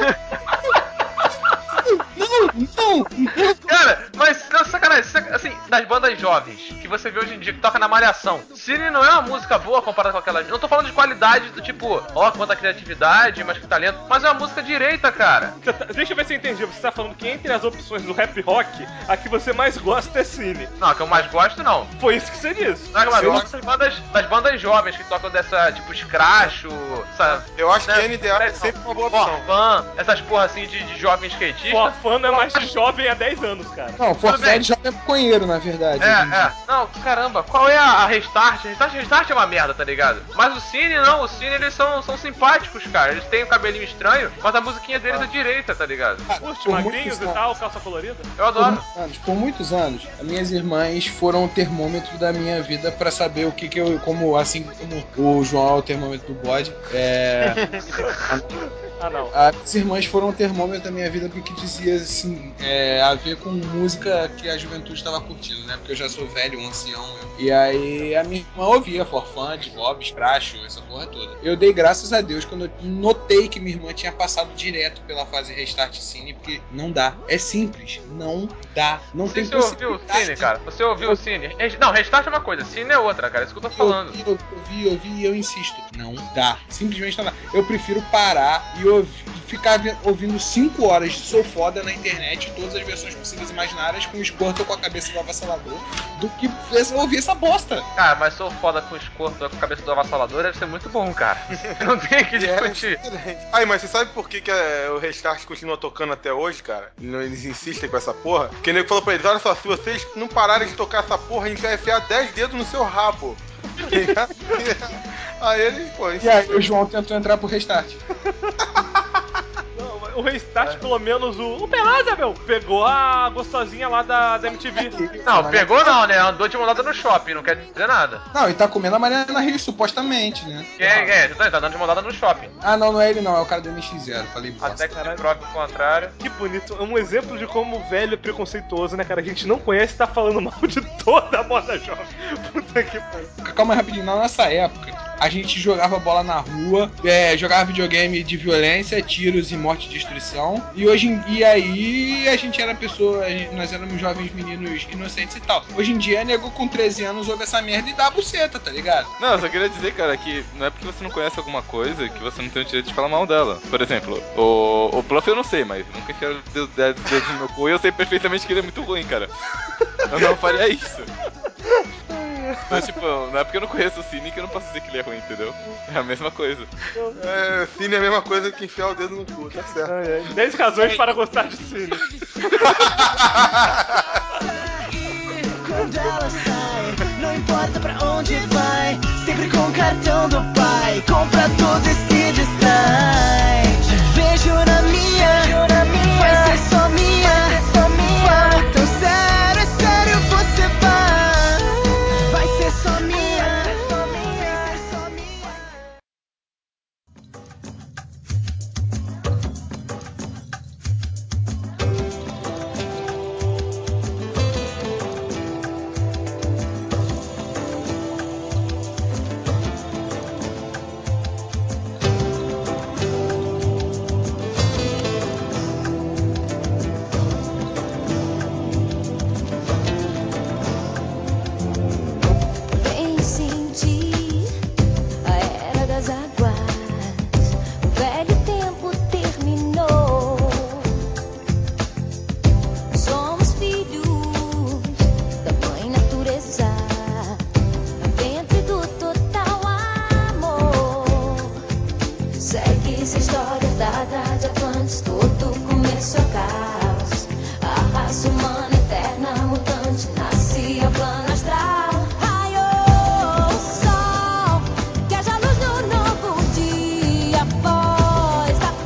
Não! Cara, mas não, sacanagem, assim, das bandas jovens que você vê hoje em dia que toca na Malhação, Cine não é uma música boa comparada com aquela. Não tô falando de qualidade do tipo, quanta criatividade, mas que talento, mas é uma música direita, cara. Deixa eu ver se eu entendi. Você tá falando que entre as opções do rap rock, a que você mais gosta é Cine. Não, a que eu mais gosto não. Foi isso que você disse. Não, mas eu gosto das bandas jovens que tocam dessa, tipo, Scratch, sabe? Eu acho que NDA é sempre uma boa opção. Forfã, essas porra assim de jovem skatista. Forfã não é mais jovem há 10 anos, cara. Não, Forfã é jovem maconheiro, na verdade. Não, caramba, qual é a Restart? Restart é uma merda, tá ligado? Mas o Cine não, o Cine eles são simpáticos, cara. Eles têm um cabelinho estranho, mas a musiquinha deles é direita, tá ligado? Curte magrinhos e tal, calça colorida? Eu adoro. Por muitos anos, as minhas irmãs foram o termômetro da minha vida pra saber o que eu, assim como o João é o termômetro do bode, não. As irmãs foram o termômetro da minha vida porque dizia assim, a ver com música que a juventude estava curtindo, né? Porque eu já sou velho, um ancião. E aí a minha irmã ouvia Forfã, de Bob, Scratch, essa porra toda. Eu dei graças a Deus quando eu notei que minha irmã tinha passado direto pela fase Restart Cine, porque não dá. É simples, não dá. Não tem possibilidade. Você ouviu o Cine, cara? Você ouviu o Cine? Não, Restart é uma coisa, Cine é outra, cara. É isso que eu tô falando. Eu ouvi e eu insisto. Não dá. Simplesmente não dá. Eu prefiro parar e ficar ouvindo 5 horas de Sou Foda na internet, todas as versões possíveis e imaginárias, com o Squirtle com a cabeça do avassalador, do que ouvir essa bosta. Cara, mas Sou Foda com o Squirtle com a cabeça do avassalador deve ser muito bom, cara. Não tem que discutir. Aí, mas você sabe por que o Restart continua tocando até hoje, cara? Eles insistem com essa porra? Porque o nego falou pra eles, olha só, se vocês não pararem de tocar essa porra, a gente vai enfiar 10 dedos no seu rabo. Aí ele, pô... E aí o João tentou entrar pro Restart. O Restart, pelo menos, o Pelada, meu, pegou a gostosinha lá da MTV. Não, pegou não, né? Andou de mandada no shopping, não quer dizer nada. Não, e tá comendo a Mariana Rio, supostamente, né? Tá dando de mandada no shopping. Ah, não é ele não, é o cara do NX0, falei bosta. Até que você prove o contrário. Que bonito, é um exemplo de como o velho é preconceituoso, né, cara? A gente não conhece e tá falando mal de toda a moda jovem. Puta que pariu. Calma rapidinho, na nossa época, a gente jogava bola na rua, jogava videogame de violência, tiros e morte e destruição. E aí a gente era nós éramos jovens meninos inocentes e tal. Hoje em dia, nego com 13 anos ouve essa merda e dá a buceta, tá ligado? Não, eu só queria dizer, cara, que não é porque você não conhece alguma coisa que você não tem o direito de falar mal dela. Por exemplo, o Pluff eu não sei, mas nunca enfiaram o dedo no meu cu e eu sei perfeitamente que ele é muito ruim, cara. Eu não faria isso. Mas, tipo, não é porque eu não conheço o Cine que eu não posso dizer que ele é ruim, entendeu? É a mesma coisa. Cine é a mesma coisa que enfiar o dedo no cu, tá certo. 10 razões para gostar de Cine. Quando ela sai, não importa pra onde vai, sempre com o cartão do pai, compra tudo e se distrai. Vejo na minha, vai ser só minha. Falo tão sério, é sério, você vai ser só minha, vai ser só minha. Vem sentir a era das águas. O velho tempo terminou. Somos filhos da mãe natureza, no ventre do total amor. Segue-se a história dada de Atlantis, todo começo é caos. A raça humana eterna mutante nasce a plano astral. Raiou o sol, que haja luz no novo dia. Voz da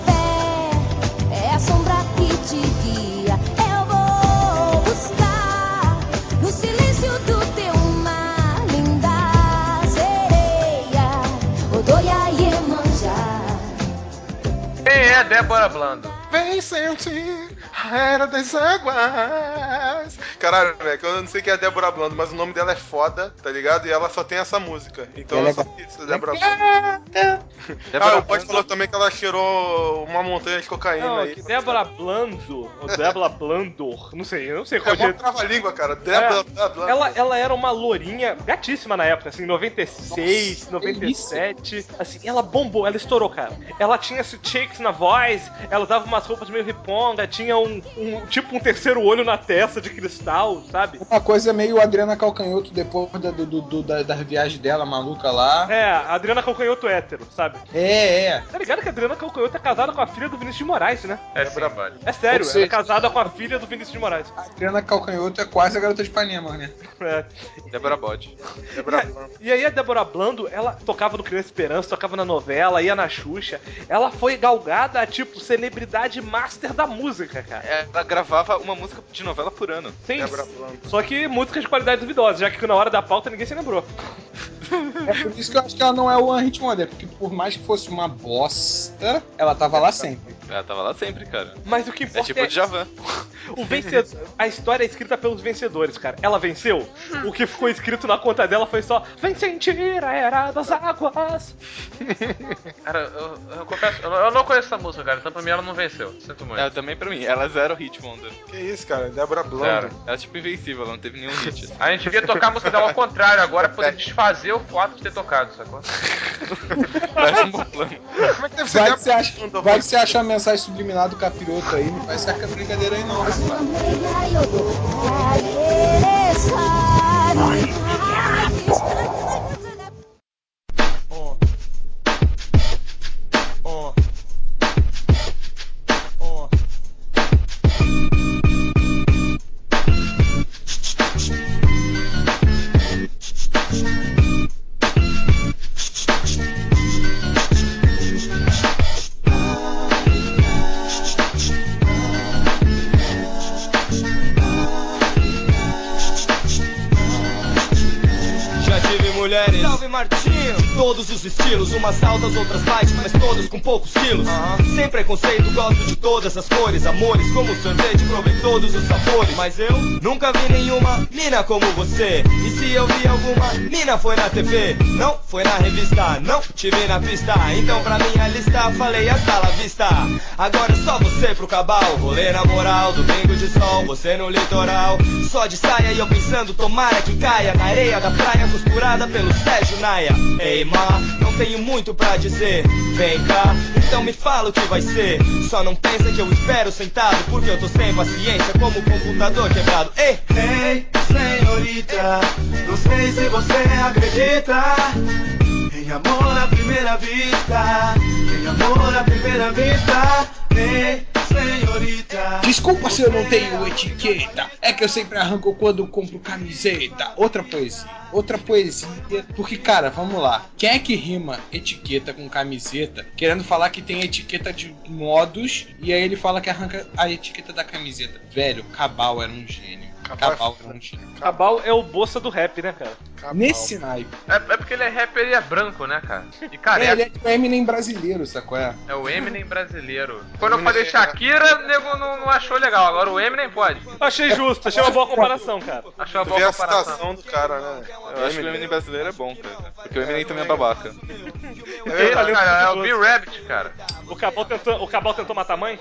fé, é a sombra que te guia. Eu vou buscar no silêncio do teu mar, linda sereia, Odoia e Iemanjá. Quem é Débora Blando? Vem sentir a era das águas. Caralho, velho, eu não sei quem é a Débora Blando, mas o nome dela é foda, tá ligado? E ela só tem essa música. Então Ela eu só fiz Débora Blando. O Pode falou também que ela cheirou uma montanha de cocaína Não, aí. que Débora Blando, ou Débora Blandor, eu não sei qual É mó trava-língua, cara. Débora Blando. Ela era uma lourinha gatíssima na época, assim, 96, 97. Assim, ela bombou, ela estourou, cara. Ela tinha esse chicks na voz, ela usava umas roupas meio riponga, tinha tipo um terceiro olho na testa de cristal, sabe? Uma coisa meio Adriana Calcanhoto depois da viagem dela maluca lá. É, a Adriana Calcanhoto hétero, sabe? É. Tá ligado que a Adriana Calcanhoto é casada com a filha do Vinícius de Moraes, né? É sim, velho. É sério, Ou ela é seja, casada com a filha do Vinícius de Moraes. A Adriana Calcanhoto é quase a garota de Ipanema, né? É. Débora Bode. Débora Blando. E aí a Débora Blando, ela tocava no Criança Esperança, tocava na novela, ia na Xuxa. Ela foi galgada a, tipo, celebridade master da música, cara. Ela gravava uma música de novela por ano. Sim, Débora Blando. só que músicas de qualidade duvidosa, já que na hora da pauta ninguém se lembrou. É por isso que eu acho que ela não é o One Hit Wonder, porque por mais que fosse uma bosta, ela tava lá sempre. Ela tava lá sempre, cara. Mas o que É importa tipo Djavan. o vencedor. A história é escrita pelos vencedores, cara. Ela venceu. O que ficou escrito na conta dela foi só: vem sentir a era das águas. Cara, eu confesso, eu não conheço essa música, cara, então pra mim ela não venceu. Sinto muito. Ela também pra mim. Ela zero hit wonder. Que isso, cara? Débora Blando. Zero. Ela é tipo invencível, ela não teve nenhum hit. A gente devia tocar a música dela ao contrário agora pra poder desfazer o fato de ter tocado, sacou? Parece um bom plano. Como é que deve ser Vai que Débora você acha a mensagem subliminar do capiroto aí, não vai ser a brincadeira aí não. Já tive mulheres, salve Martinho, Todos os estilos, umas altas, outras light, mas todas com poucos quilos. Sem preconceito, gosto de todas as cores. Amores como sorvete, provei todos os sabores. Mas eu nunca vi nenhuma mina como você. E se eu vi alguma mina foi na TV, não foi na revista, não te vi na pista. Então pra minha lista falei hasta la vista. Agora é só você pro cabal, rolê na moral, domingo de sol, você no litoral. Só de saia e eu pensando, tomara que caia na areia da praia, costurada pelo Sérgio Naia. Ei, ma, não tenho muito pra dizer, vem cá, então me fala o que vai ser. Só não pensa que eu espero sentado, porque eu tô sem paciência como um computador quebrado. Ei, Ei, senhorita, não sei se você acredita em amor à primeira vista, em amor à primeira vista. Ei, senhorita. Desculpa se eu não tenho etiqueta, é que eu sempre arranco quando compro camiseta. Outra poesia, porque cara, vamos lá, quem é que rima etiqueta com camiseta, querendo falar que tem etiqueta de modos, e aí ele fala que arranca a etiqueta da camiseta? Velho, Cabal era um gênio. Cabal era um gênio. Cabal é o Bolsa do rap, né, cara? Cabal. Nesse naipe. É porque ele é rapper e é branco, né, cara? E careca. Ele é tipo Eminem brasileiro, sacou? É o Eminem brasileiro. Quando eu falei Shakira, o nego não achou legal. Agora o Eminem pode. Achei justo, achei uma boa comparação, cara. Achou uma Tu boa vê a comparação. citação do cara, né? Eu acho que o Eminem brasileiro é bom, cara. Porque o Eminem também é babaca. É verdade, cara, é o B-Rabbit, cara. O Cabal tentou matar a mãe?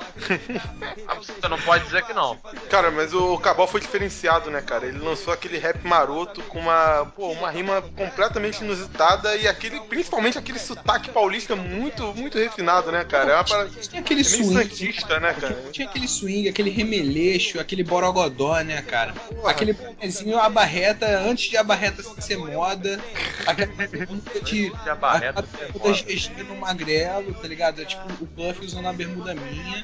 Você não pode dizer que não. Cara, mas o Cabal foi diferenciado, né, cara? Ele lançou aquele rap maroto com uma rima completamente inusitada e principalmente aquele sotaque paulista muito, muito refinado, né, cara? É uma parada. Tinha aquele meio swing, santista, né, cara? tinha aquele swing, aquele remeleixo, aquele borogodó, né, cara? Porra. Aquele bonezinho, a barreta, antes de a barreta ser moda, aquela bermuda de a barreta a ser bermuda moda. GG no magrelo, tá ligado? É tipo o Puff usando a bermuda minha.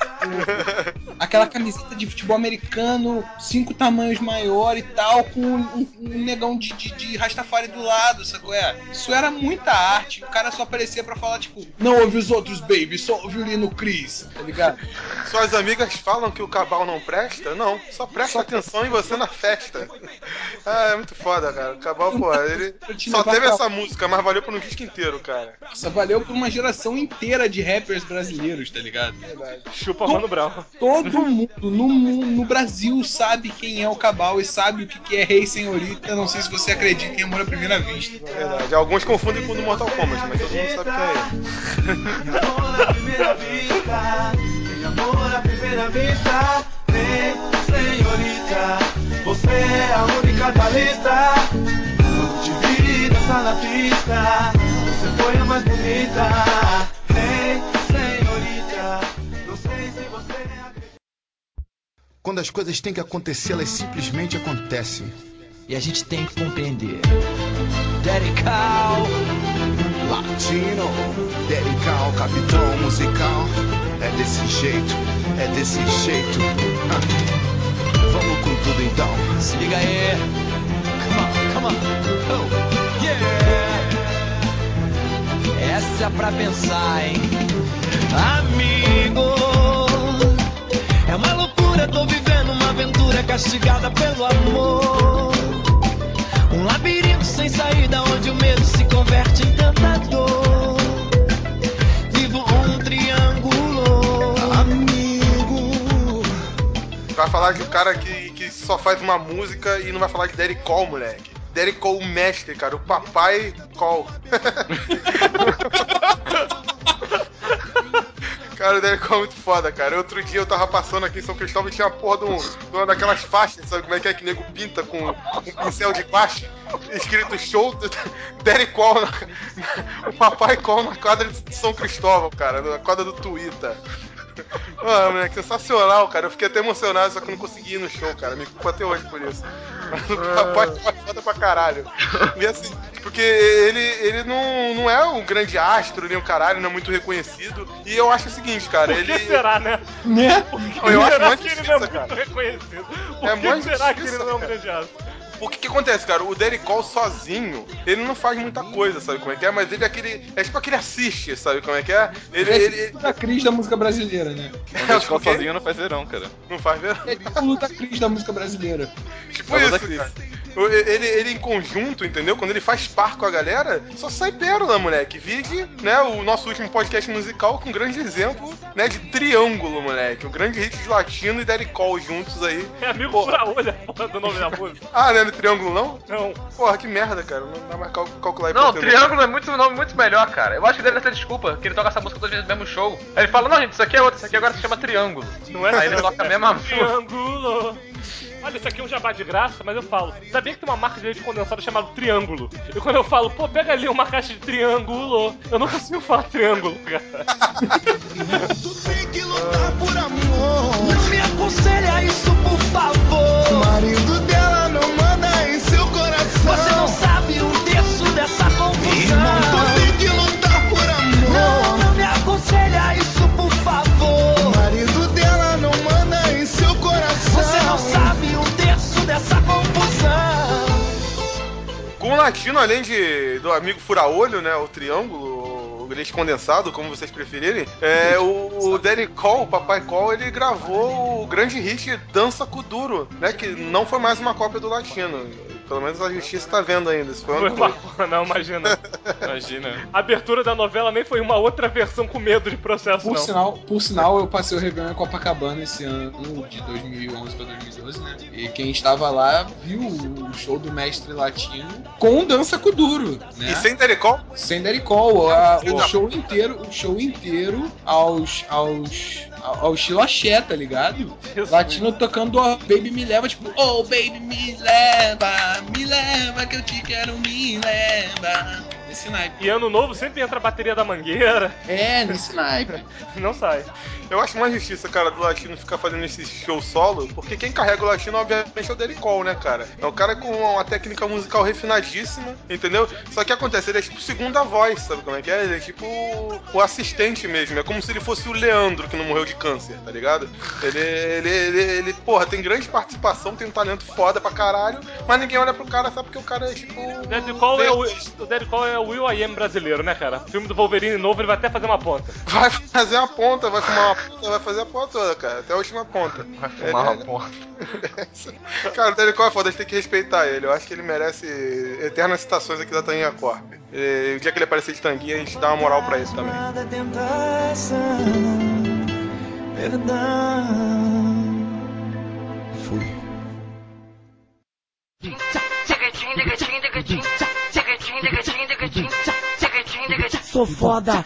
Aquela camiseta de futebol americano, 5 tamanhos maior e tal, com um negão de Rastafari do lado, sacou? Isso era muita arte. O cara só aparecia pra falar, tipo, não ouve os outros, baby, só ouve o Lino Chris, tá ligado? Suas amigas falam que o Cabal não presta? Não, só presta atenção em você na festa. Ah, é muito foda, cara. O Cabal, pô, ele só teve essa música, mas valeu por um disco inteiro, cara. Nossa, valeu por uma geração inteira de rappers brasileiros, tá ligado? Chupa Mano Brown. Todo mundo no Brasil sabe quem é o Cabal e sabe o que é Rei Senhorita. Não sei se você acredita em Amor à Primeira Vista. É verdade. Alguns confundem com o do Mortal Kombat, mas todo mundo sabe quem é ele. Em amor à primeira vista, em amor à primeira vista. Ei, senhorita, você é a única da lista. Quando te vi dançar na pista, você foi a mais bonita. Ei, senhorita, não sei se você acredita. Quando as coisas têm que acontecer, elas simplesmente acontecem. E a gente tem que compreender. Daddy Cow, Latino, Dedical, capitão musical. É desse jeito, é desse jeito. Vamos com tudo então. se liga aí. Come on, oh, yeah. Essa é pra pensar, hein? Amigo, é uma loucura, tô vivendo uma aventura castigada pelo amor. Um labirinto sem saída onde o medo se converte em tanta dor. Vivo um triângulo. Amigo. Vai falar de um cara que só faz uma música e não vai falar de Daddy Cole, moleque. Daddy Cole, o mestre, cara. O papai Cole. Cara, o Daddy Cole é muito foda, cara. Outro dia eu tava passando aqui em São Cristóvão e tinha a porra de uma daquelas faixas, sabe como é que nego pinta com um pincel de guache, escrito show do Daddy Cole, o papai Cole na quadra de São Cristóvão, cara, na quadra do Twitter. Mano, moleque, sensacional, cara. Eu fiquei até emocionado, só que eu não consegui ir no show, cara. Me culpa até hoje por isso. Mas o papai é foda pra caralho. E assim, porque ele não é um grande astro, nem um caralho, não é muito reconhecido. E eu acho o seguinte, cara, Por que será, né? Né? Eu acho será muito que ele difícil, não é cara. muito reconhecido? Por É que muito será que ele difícil, não é um cara. grande astro? O que acontece, cara? O Daddy Cole sozinho, ele não faz muita coisa, sabe como é que é? Mas ele é aquele. É tipo aquele assiste, sabe como é que é? Ele é da Cris da música brasileira, né? O Daddy Cole sozinho não faz verão, cara. Não faz ver? É tipo o Luda Cris da música brasileira. Tipo Mas isso, é Cris. cara. Ele em conjunto, entendeu? Quando ele faz par com a galera, só sai pérola, moleque. Vide, né, o nosso último podcast musical com um grande exemplo, né, de Triângulo, moleque. Um grande hit de Latino e Daddy Call juntos aí. É amigo fura-olho, porra, do nome da música. Ah, não é no Triângulo, não? Não. Porra, que merda, cara. Não dá mais calcular. Não, Triângulo é muito nome muito melhor, cara. Eu acho que deve ter desculpa, que ele toca essa música todas as vezes no mesmo show. Aí ele fala, não, gente, isso aqui é outra, isso aqui agora se chama Triângulo. Não é? Aí ele toca a mesma música. Triângulo. Olha, isso aqui é um jabá de graça, mas eu falo, sabia que tem uma marca de leite condensado chamada Triângulo? E quando eu falo, pô, pega ali uma caixa de Triângulo, eu não consigo falar Triângulo, cara. Tu tem que lutar por amor. Não me aconselha isso, por favor. O marido dela não manda em seu coração. Você não sabe um terço dessa confusão. Irmão, tu tem que lutar por amor. Não me aconselha isso, por favor. O marido dela não manda em seu coração. Você não sabe um terço dessa confusão. Com o Latino, além do amigo fura-olho, né, o Triângulo, o leite condensado, como vocês preferirem, o Daddy Call, o Papai Call, ele gravou o grande hit Dança Kuduro, né, que não foi mais uma cópia do Latino. Pelo menos a justiça tá vendo ainda. Isso foi Não, imagina. A abertura da novela nem foi uma outra versão com medo de processo, Por sinal, eu passei o Réveillon em Copacabana esse ano, de 2011 pra 2012, né? E quem estava lá viu o show do Mestre Latino com Dança Kuduro, né? E sem Daddy Call? Sem Daddy Call. O show inteiro ao estilo axé, tá ligado? Latino tocando oh, Baby Me Leva, tipo, oh, Baby Me leva que eu te quero, me leva. Nesse naipe. E ano novo sempre entra a bateria da Mangueira. É, nesse naipe. Não sai. Eu acho uma justiça, cara, do Latino ficar fazendo esse show solo, porque quem carrega o Latino, obviamente, é o Daddy Call, né, cara? É um cara com uma técnica musical refinadíssima, entendeu? Só que acontece, ele é tipo segunda voz, sabe como é que é? Ele é tipo o assistente mesmo, é como se ele fosse o Leandro, que não morreu de câncer, tá ligado? Ele porra, tem grande participação, tem um talento foda pra caralho, mas ninguém olha pro cara, sabe? Porque o cara é tipo... O Daddy Call é o Will I Am brasileiro, né, cara? O filme do Wolverine novo, ele vai até fazer uma ponta. Vai fazer uma ponta, vai fumar uma ponta, vai fazer a ponta toda, cara. Até a última ponta. Vai fumar uma ponta. Cara, o Daddy Call é foda, a gente tem que respeitar ele. Eu acho que ele merece eternas citações aqui da Taninha Corp. E o dia que ele aparecer de tanguinha, a gente dá uma moral pra ele também. Fui. Sou foda.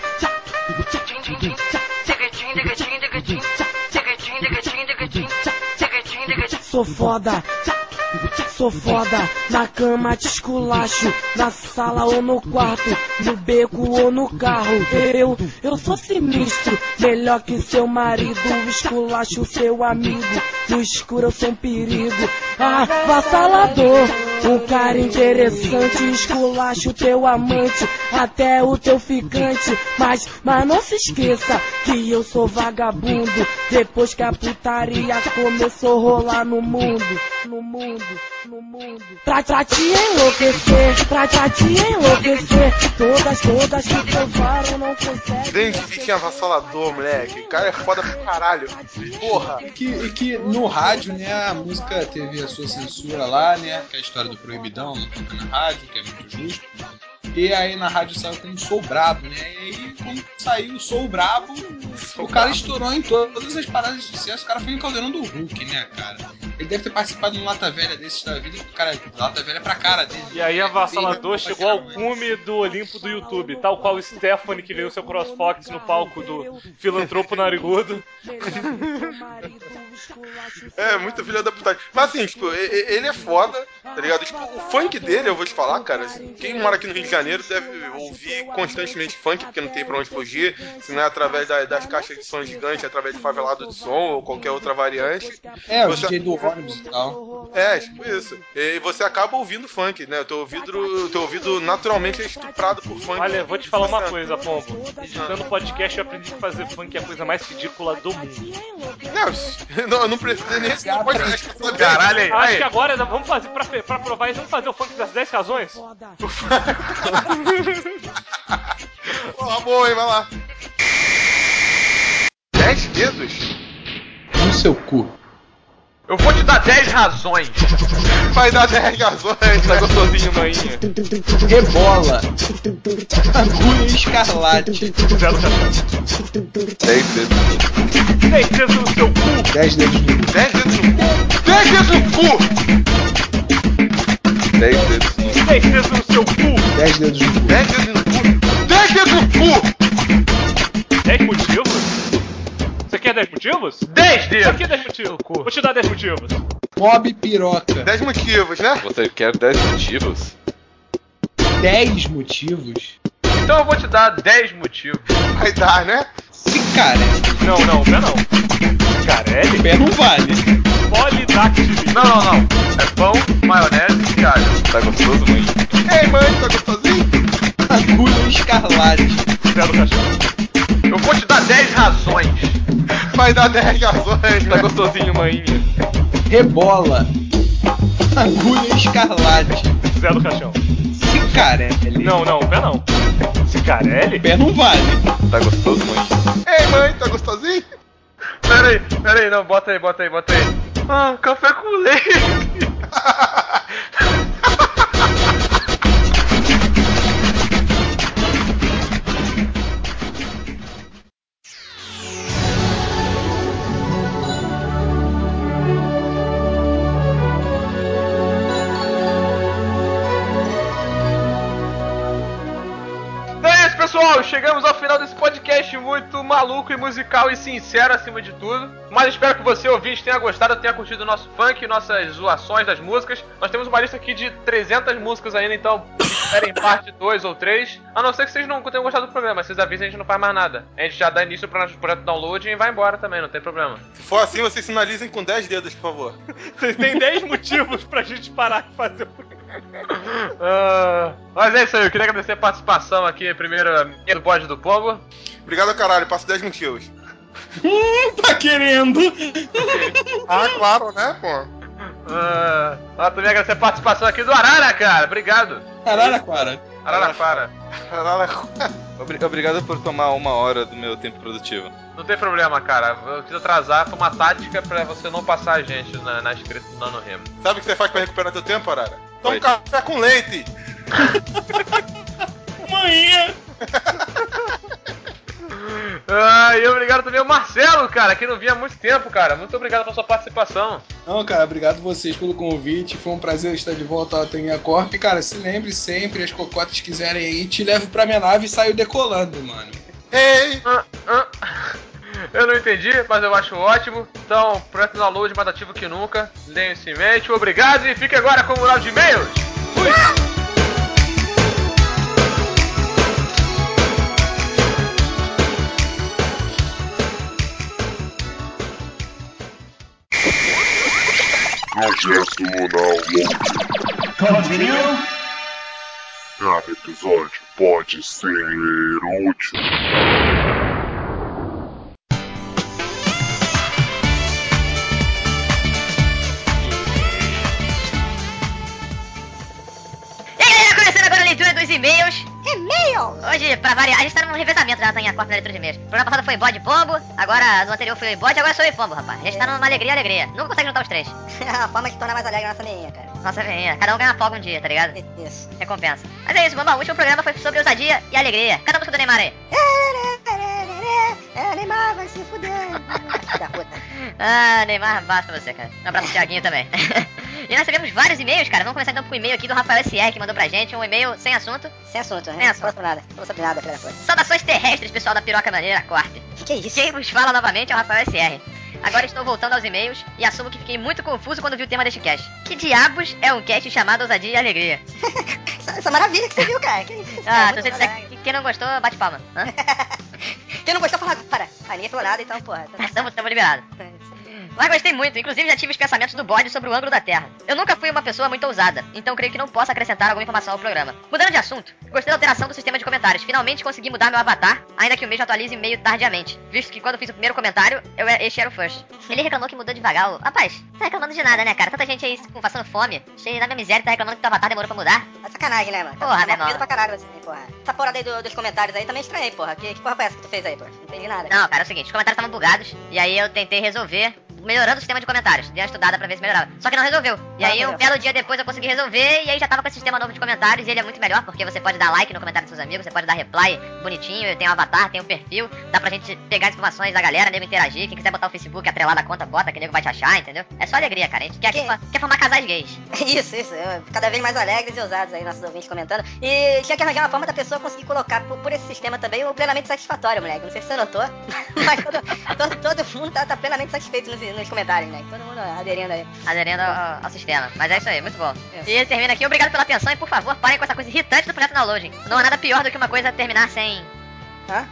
Sou foda. Sou foda, na cama te esculacho, na sala ou no quarto, no beco ou no carro. Eu sou sinistro, melhor que seu marido, esculacho seu amigo, no escuro eu sou um perigo. Avassalador, um cara interessante, esculacho teu amante, até o teu ficante. Mas não se esqueça que eu sou vagabundo, depois que a putaria começou a rolar no mundo. Pra te enlouquecer, todas que provaram não conseguem. Grande bitinho avassalador, moleque. O cara é foda pra caralho. Porra. E que no rádio, né, a música teve a sua censura lá, né? Que é a história do proibidão, não toca na rádio, que é muito justo. E aí na rádio saiu como Sou Brabo, né? E aí, quando saiu Sou Brabo, o cara estourou em todas as paradas de sucesso. O cara foi em Caldeirão do Hulk, né, cara? Ele deve ter participado de um Lata Velha desses da vida, o cara, Lata Velha pra cara dele. E aí Avassalador chegou ao cume do Olimpo do YouTube, tal qual o Stephanie que veio o seu CrossFox no palco do Filantropo Narigudo. É, muito filho da putagem. Mas assim, tipo, ele é foda, tá ligado? Tipo, o funk dele, eu vou te falar, cara, quem mora aqui no Rio de Janeiro deve ouvir constantemente funk, porque não tem pra onde fugir, se não é através das caixas de som gigantes, é através de favelado de som ou qualquer outra variante. É, o DJ do ônibus e tal. É, tipo isso. E você acaba ouvindo funk, né? O teu ouvido naturalmente é estuprado por funk. Olha, vou te falar uma coisa, Pombo. Editando podcast, eu aprendi que fazer funk é a coisa mais ridícula do mundo. Não, eu não preciso nem esse podcast pra saber. Caralho, aí. Acho que agora vamos fazer, pra provar isso, vamos fazer o funk das 10 razões? Porra, boa, hein? Vai lá. 10 dedos? No seu cu. Eu vou te dar 10 razões. Vai dar 10 razões. Tá gostosinho, maninha. Rebola. Agulha escarlate. 0 caixão. 10 dedos. 10 dedos no seu cu. 10 dedos no cu. 10 dedos no cu. 10 dedos no cu. 10 dedos. 10 dedos no seu cu. 10 dedos no cu. 10 dedos no cu. 10 dedos no cu. 10 motivos? Você quer 10 motivos? 10 dedos. Isso aqui é 10 motivos. Vou te dar 10 motivos. Mob piroca. 10 motivos, né? Você quer 10 motivos? 10 motivos? Então eu vou te dar 10 motivos. Vai dar, né? Cicarelli. Não, pé não. Cicarelli? Pé não vale. Polidactilismo. Não. É pão, maionese e alho. Tá gostoso, mãe? Ei, mãe, tá gostosinho? Agulha escarlate. 0 caixão. Eu vou te dar 10 razões. Vai dar 10 razões, Tá né? gostosinho, maninha? Rebola. Agulha escarlate. 0 caixão. Cicarelli. Não, pé não. Cicarelli? Pé não vale. Tá gostoso, mãe? Ei, mãe, tá gostosinho? Pera aí, não, bota aí. Ah, café com leite. Então é isso, pessoal, chegamos ao final desse podcast muito maluco e musical e sincero acima de tudo. Mas espero que você, ouvinte, tenha gostado, tenha curtido o nosso funk, nossas zoações das músicas. Nós temos uma lista aqui de 300 músicas ainda, então esperem parte 2 ou 3. A não ser que vocês não tenham gostado do programa, vocês avisem, a gente não faz mais nada. A gente já dá início para o projeto download e vai embora também, não tem problema. Se for assim, vocês sinalizem com 10 dedos, por favor. Vocês têm 10 motivos pra gente parar de fazer o programa. Mas é isso aí, eu queria agradecer a participação aqui, primeiro do Bode do Pombo. Obrigado, caralho, passo 10 motivos. Tá querendo. Ah, claro, né, pô? Também agradecer a participação aqui do Arara, cara, obrigado. Araraquara. Araraquara. Obrigado por tomar 1 hora do meu tempo produtivo. Não tem problema, cara. Eu quis atrasar, foi uma tática pra você não passar a gente na escrita do Nano Remo. Sabe o que você faz pra recuperar teu tempo, Arara? Toma Oi. um café com leite. Manhã. E obrigado também ao Marcelo, cara, que não vinha há muito tempo, cara. Muito obrigado pela sua participação. Não, cara, obrigado vocês pelo convite. Foi um prazer estar de volta ao Atenha Corp. E, cara, se lembre sempre, as cocotas quiserem aí, te levo pra minha nave e saio decolando, mano. Ei! Eu não entendi, mas eu acho ótimo. Então, projeto download mais ativo que nunca. Leiam isso em mente. Obrigado e fique agora com o mural de e-mails. Fui! Projeto Lunar Load. Cada episódio pode ser útil. E aí, galera, começando agora a leitura dos e-mails. E-mail! Hoje, pra variar, a gente tá num revezamento já, tá em acordo na leitura de e-mails. O programa passado foi bode e pombo, agora no anterior foi bode, agora sou eu e pombo, rapaz. A gente tá numa alegria. Nunca consegue juntar os três. É uma forma de tornar mais alegre a nossa meinha, cara. Nossa, veinha. Cada um ganha folga um dia, tá ligado? Isso. Recompensa. Mas é isso, Bamba. O último programa foi sobre ousadia e alegria. Cada música do Neymar aí. Neymar vai se fuder. Da puta. Neymar, basta pra você, cara. Um abraço pro Thiaguinho também. E nós recebemos vários e-mails, cara. Vamos começar então com o e-mail aqui do Rafael SR, que mandou pra gente um e-mail sem assunto. Sem assunto, né? Sem assunto. Não fala nada. Não sabe nada, filha da puta. Saudações terrestres, pessoal da Piroca Maneira Corp. Que isso? Quem vos fala novamente é o Rafael SR. Agora estou voltando aos e-mails e assumo que fiquei muito confuso quando vi o tema deste cast. Que diabos é um cast chamado Ousadia e Alegria? Essa maravilha que você viu, cara. Que isso? Se você disser que quem não gostou, bate palma. Quem não gostou, fala. Para. Ninguém falou nada, então, porra. Estamos liberados. Mas gostei muito, inclusive já tive os pensamentos do bode sobre o ângulo da Terra. Eu nunca fui uma pessoa muito ousada, então creio que não posso acrescentar alguma informação ao programa. Mudando de assunto, gostei da alteração do sistema de comentários. Finalmente consegui mudar meu avatar, ainda que o mês atualize meio tardiamente, visto que quando fiz o primeiro comentário, este era o first. Ele reclamou que mudou devagar. Rapaz, tá reclamando de nada, né, cara? Tanta gente aí passando fome, cheio na minha miséria, tá reclamando que teu avatar demorou pra mudar. É sacanagem, né, mano? Porra, meu irmão. Pra caralho, assim, porra. Essa porra aí dos comentários aí também estranhei, porra. Que porra foi essa que tu fez aí, porra? Não entendi nada. Não, cara, é o seguinte, os comentários estavam bugados, e aí eu tentei resolver melhorando o sistema de comentários. Dei uma estudada pra ver se melhorava. Só que não resolveu. E aí, um belo dia depois eu consegui resolver, e aí já tava com esse sistema novo de comentários, e ele é muito melhor, porque você pode dar like no comentário dos seus amigos, você pode dar reply bonitinho, tem um avatar, tem um perfil, dá pra gente pegar as informações da galera, nego interagir, quem quiser botar o Facebook atrelado à conta, bota, que nego vai te achar, entendeu? É só alegria, cara. A gente quer formar casais gays. Isso. Cada vez mais alegres e ousados aí, nossos ouvintes comentando. E tinha que arranjar uma forma da pessoa conseguir colocar por esse sistema também o plenamente satisfatório, moleque. Não sei se você notou, mas todo mundo tá plenamente satisfeito nos comentários, né? Todo mundo aderindo aí. Aderindo ao sistema. Mas é isso aí, muito bom. E ele termina aqui, obrigado pela atenção e por favor, parem com essa coisa irritante do projeto Downloading. Não há nada pior do que uma coisa terminar sem... Hã?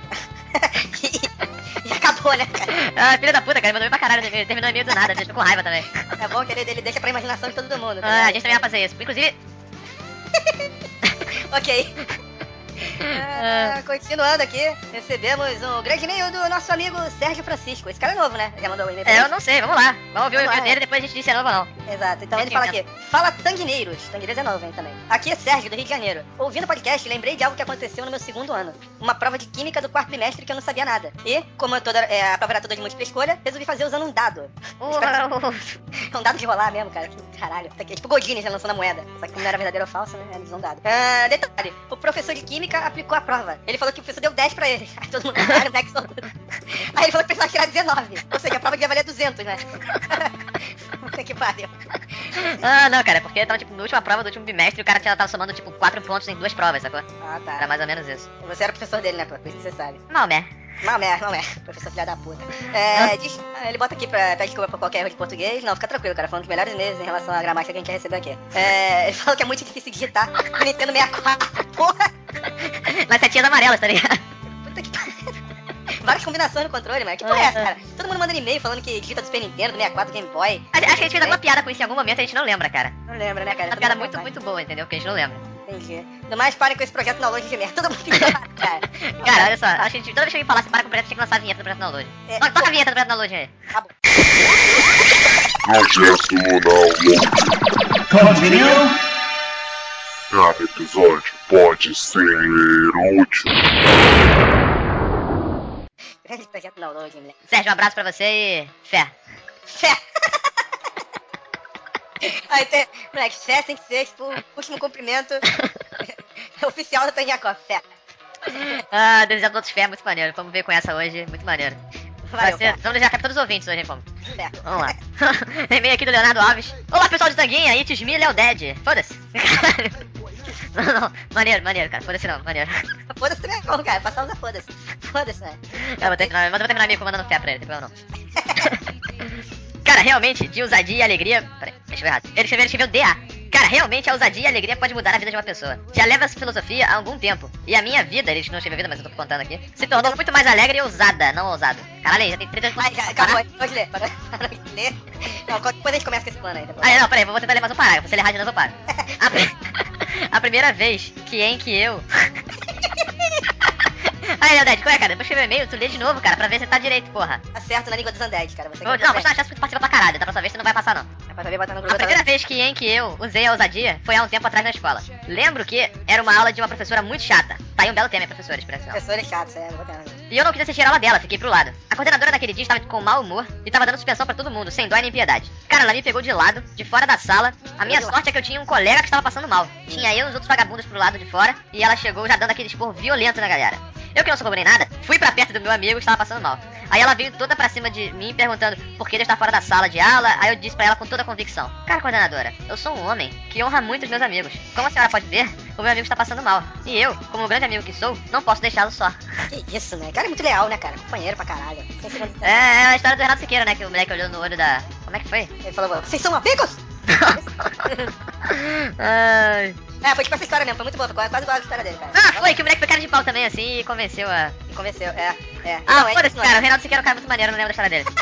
E acabou, né, cara? Ah, filho da puta, cara, mandou bem pra caralho, terminou em meio do nada, me deixou com raiva também. É bom que ele deixa pra imaginação de todo mundo. Ah, a gente também vai fazer isso. Inclusive... Ok. Continuando aqui, recebemos um grande e-mail do nosso amigo Sérgio Francisco. Esse cara é novo, né? Já mandou um e-mail pra eu não sei, vamos lá. Vamos ouvir o e-mail dele e depois a gente diz se é novo ou não. Exato, então ele fala aqui: fala Tanguineiros. Tanguineiros é novo, hein, também. Aqui é Sérgio, do Rio de Janeiro. Ouvindo o podcast, lembrei de algo que aconteceu no meu segundo ano. Uma prova de química do quarto trimestre que eu não sabia nada. E, como a prova era toda de múltipla escolha, resolvi fazer usando um dado. É um dado de rolar mesmo, cara. Caralho. É tipo Godini já lançando a moeda. Só que não era verdadeiro ou falso, né? Eles usam um dado. Detalhe: o professor de química aplicou a prova. Ele falou que o professor deu 10 pra ele. Aí todo mundo, caralho, o moleque sortudo. Aí ele falou que precisava tirar 19. Ou seja, a prova devia valer 200, né? Puta que pariu. Ah, não, cara, porque tava, tipo, na última prova do último bimestre, o cara tava somando, tipo, 4 pontos em 2 provas, sacou? Ah, tá. Era mais ou menos isso. Você era professor dele, né, pô? Por isso que você sabe. Malmé. Professor filha da puta. Ele bota aqui pede desculpa por qualquer erro de português. Não, fica tranquilo, cara. Foi um dos melhores meses em relação à gramática que a gente recebeu aqui. Ele falou que é muito difícil digitar no Nintendo 64, porra. Mas setinhas amarelas, tá ligado? Puta que pariu. Várias combinações no controle, mano. Que porra é essa, cara? Todo mundo manda e-mail falando que digita do Super Nintendo, do 64, Game Boy. Acho que a gente fez alguma piada com isso em algum momento, a gente não lembra, cara. Não lembra, né, cara? Uma piada muito boa, entendeu? Que a gente não lembra. Entendi. Ainda mais parem com esse projeto Download de merda. Todo mundo fica cara. Cara, olha só, a gente, toda vez que alguém falasse para com o projeto, tinha que lançar a vinheta do projeto Download. Toca a vinheta do projeto Download aí. Tá bom. Projeto Download. Continue. Cada episódio pode ser útil. Grande projeto Download, moleque. Sérgio, um abraço pra você e fé. Aí tem, moleque, fé tem que ser, tipo, o último cumprimento oficial da Tanjakov, fé. Desejando todos fé, muito maneiro. Vamos ver com essa hoje, muito maneiro. Valeu, vamos desejar fé pra todos os ouvintes hoje, hein, Fomos? Fé. Vamos lá. E-mail aqui do Leonardo Alves. Olá, pessoal de Tanguinha, it's me, Léo Dead. Foda-se. Não, maneiro, cara. Foda-se não, maneiro. Foda-se também é bom, cara. Passar usa foda-se. Foda-se, né? Eu vou terminar meio mandando fé pra ele, depois eu não. Cara, realmente, de ousadia e alegria... Peraí, deixa eu ver errado. Ele escreveu DA. Cara, realmente a ousadia e a alegria pode mudar a vida de uma pessoa. Já leva essa filosofia há algum tempo. E a minha vida, ele não escreveu vida, mas eu tô contando aqui, se tornou muito mais alegre e ousada, não ousado. Caralho, já tem 30 anos. Calma, pode ler. Para de ler. Não, depois a gente começa com esse plano aí. Depois. Não, peraí, vou tentar ler mais um parágrafo. Se ele errar de novo, eu paro. A primeira vez que eu... Aí, Leodete, qual é, cara? Depois escrever e-mail, tu lê de novo, cara, pra ver se tá direito, porra. Tá certo na língua dos Undead, cara. Você vou te dar uma chance pra tu participar pra caralho, da próxima vez tu não vai passar, não. É pra ver botando no grupo. A primeira vez que eu usei a ousadia foi há um tempo atrás na escola. Lembro que era uma aula de uma professora muito chata. Tá aí um belo tema, professora, expressão. Professora é chata, é, vou ter. E eu não quis assistir a aula dela, fiquei pro lado. A coordenadora naquele dia estava com mau humor e tava dando suspensão pra todo mundo, sem dó nem piedade. Cara, ela me pegou de lado, de fora da sala. A minha sorte é que eu tinha um colega que estava passando mal. Tinha eu e os outros vagabundos pro lado de fora e ela chegou já dando aquele esporro violento na galera. Eu que não socorri nem nada, fui pra perto do meu amigo que estava passando mal. Aí ela veio toda pra cima de mim perguntando por que ele está fora da sala de aula. Aí eu disse pra ela com toda a convicção: cara, coordenadora, eu sou um homem que honra muito os meus amigos. Como a senhora pode ver, o meu amigo está passando mal. E eu, como o grande amigo que sou, não posso deixá-lo só. Que isso, né? O cara é muito leal, né, cara? Companheiro pra caralho. É a história do Renato Siqueira, né? Que o moleque olhou no olho da... Como é que foi? Ele falou: vocês são amigos? Ai... foi tipo essa história mesmo, foi muito boa, foi quase igual a história dele, cara. Foi que o moleque foi cara de pau também, assim, e convenceu a... Convenceu. Foda-se, cara, o Renato Siqueira é um cara muito maneiro, não lembro da história dele.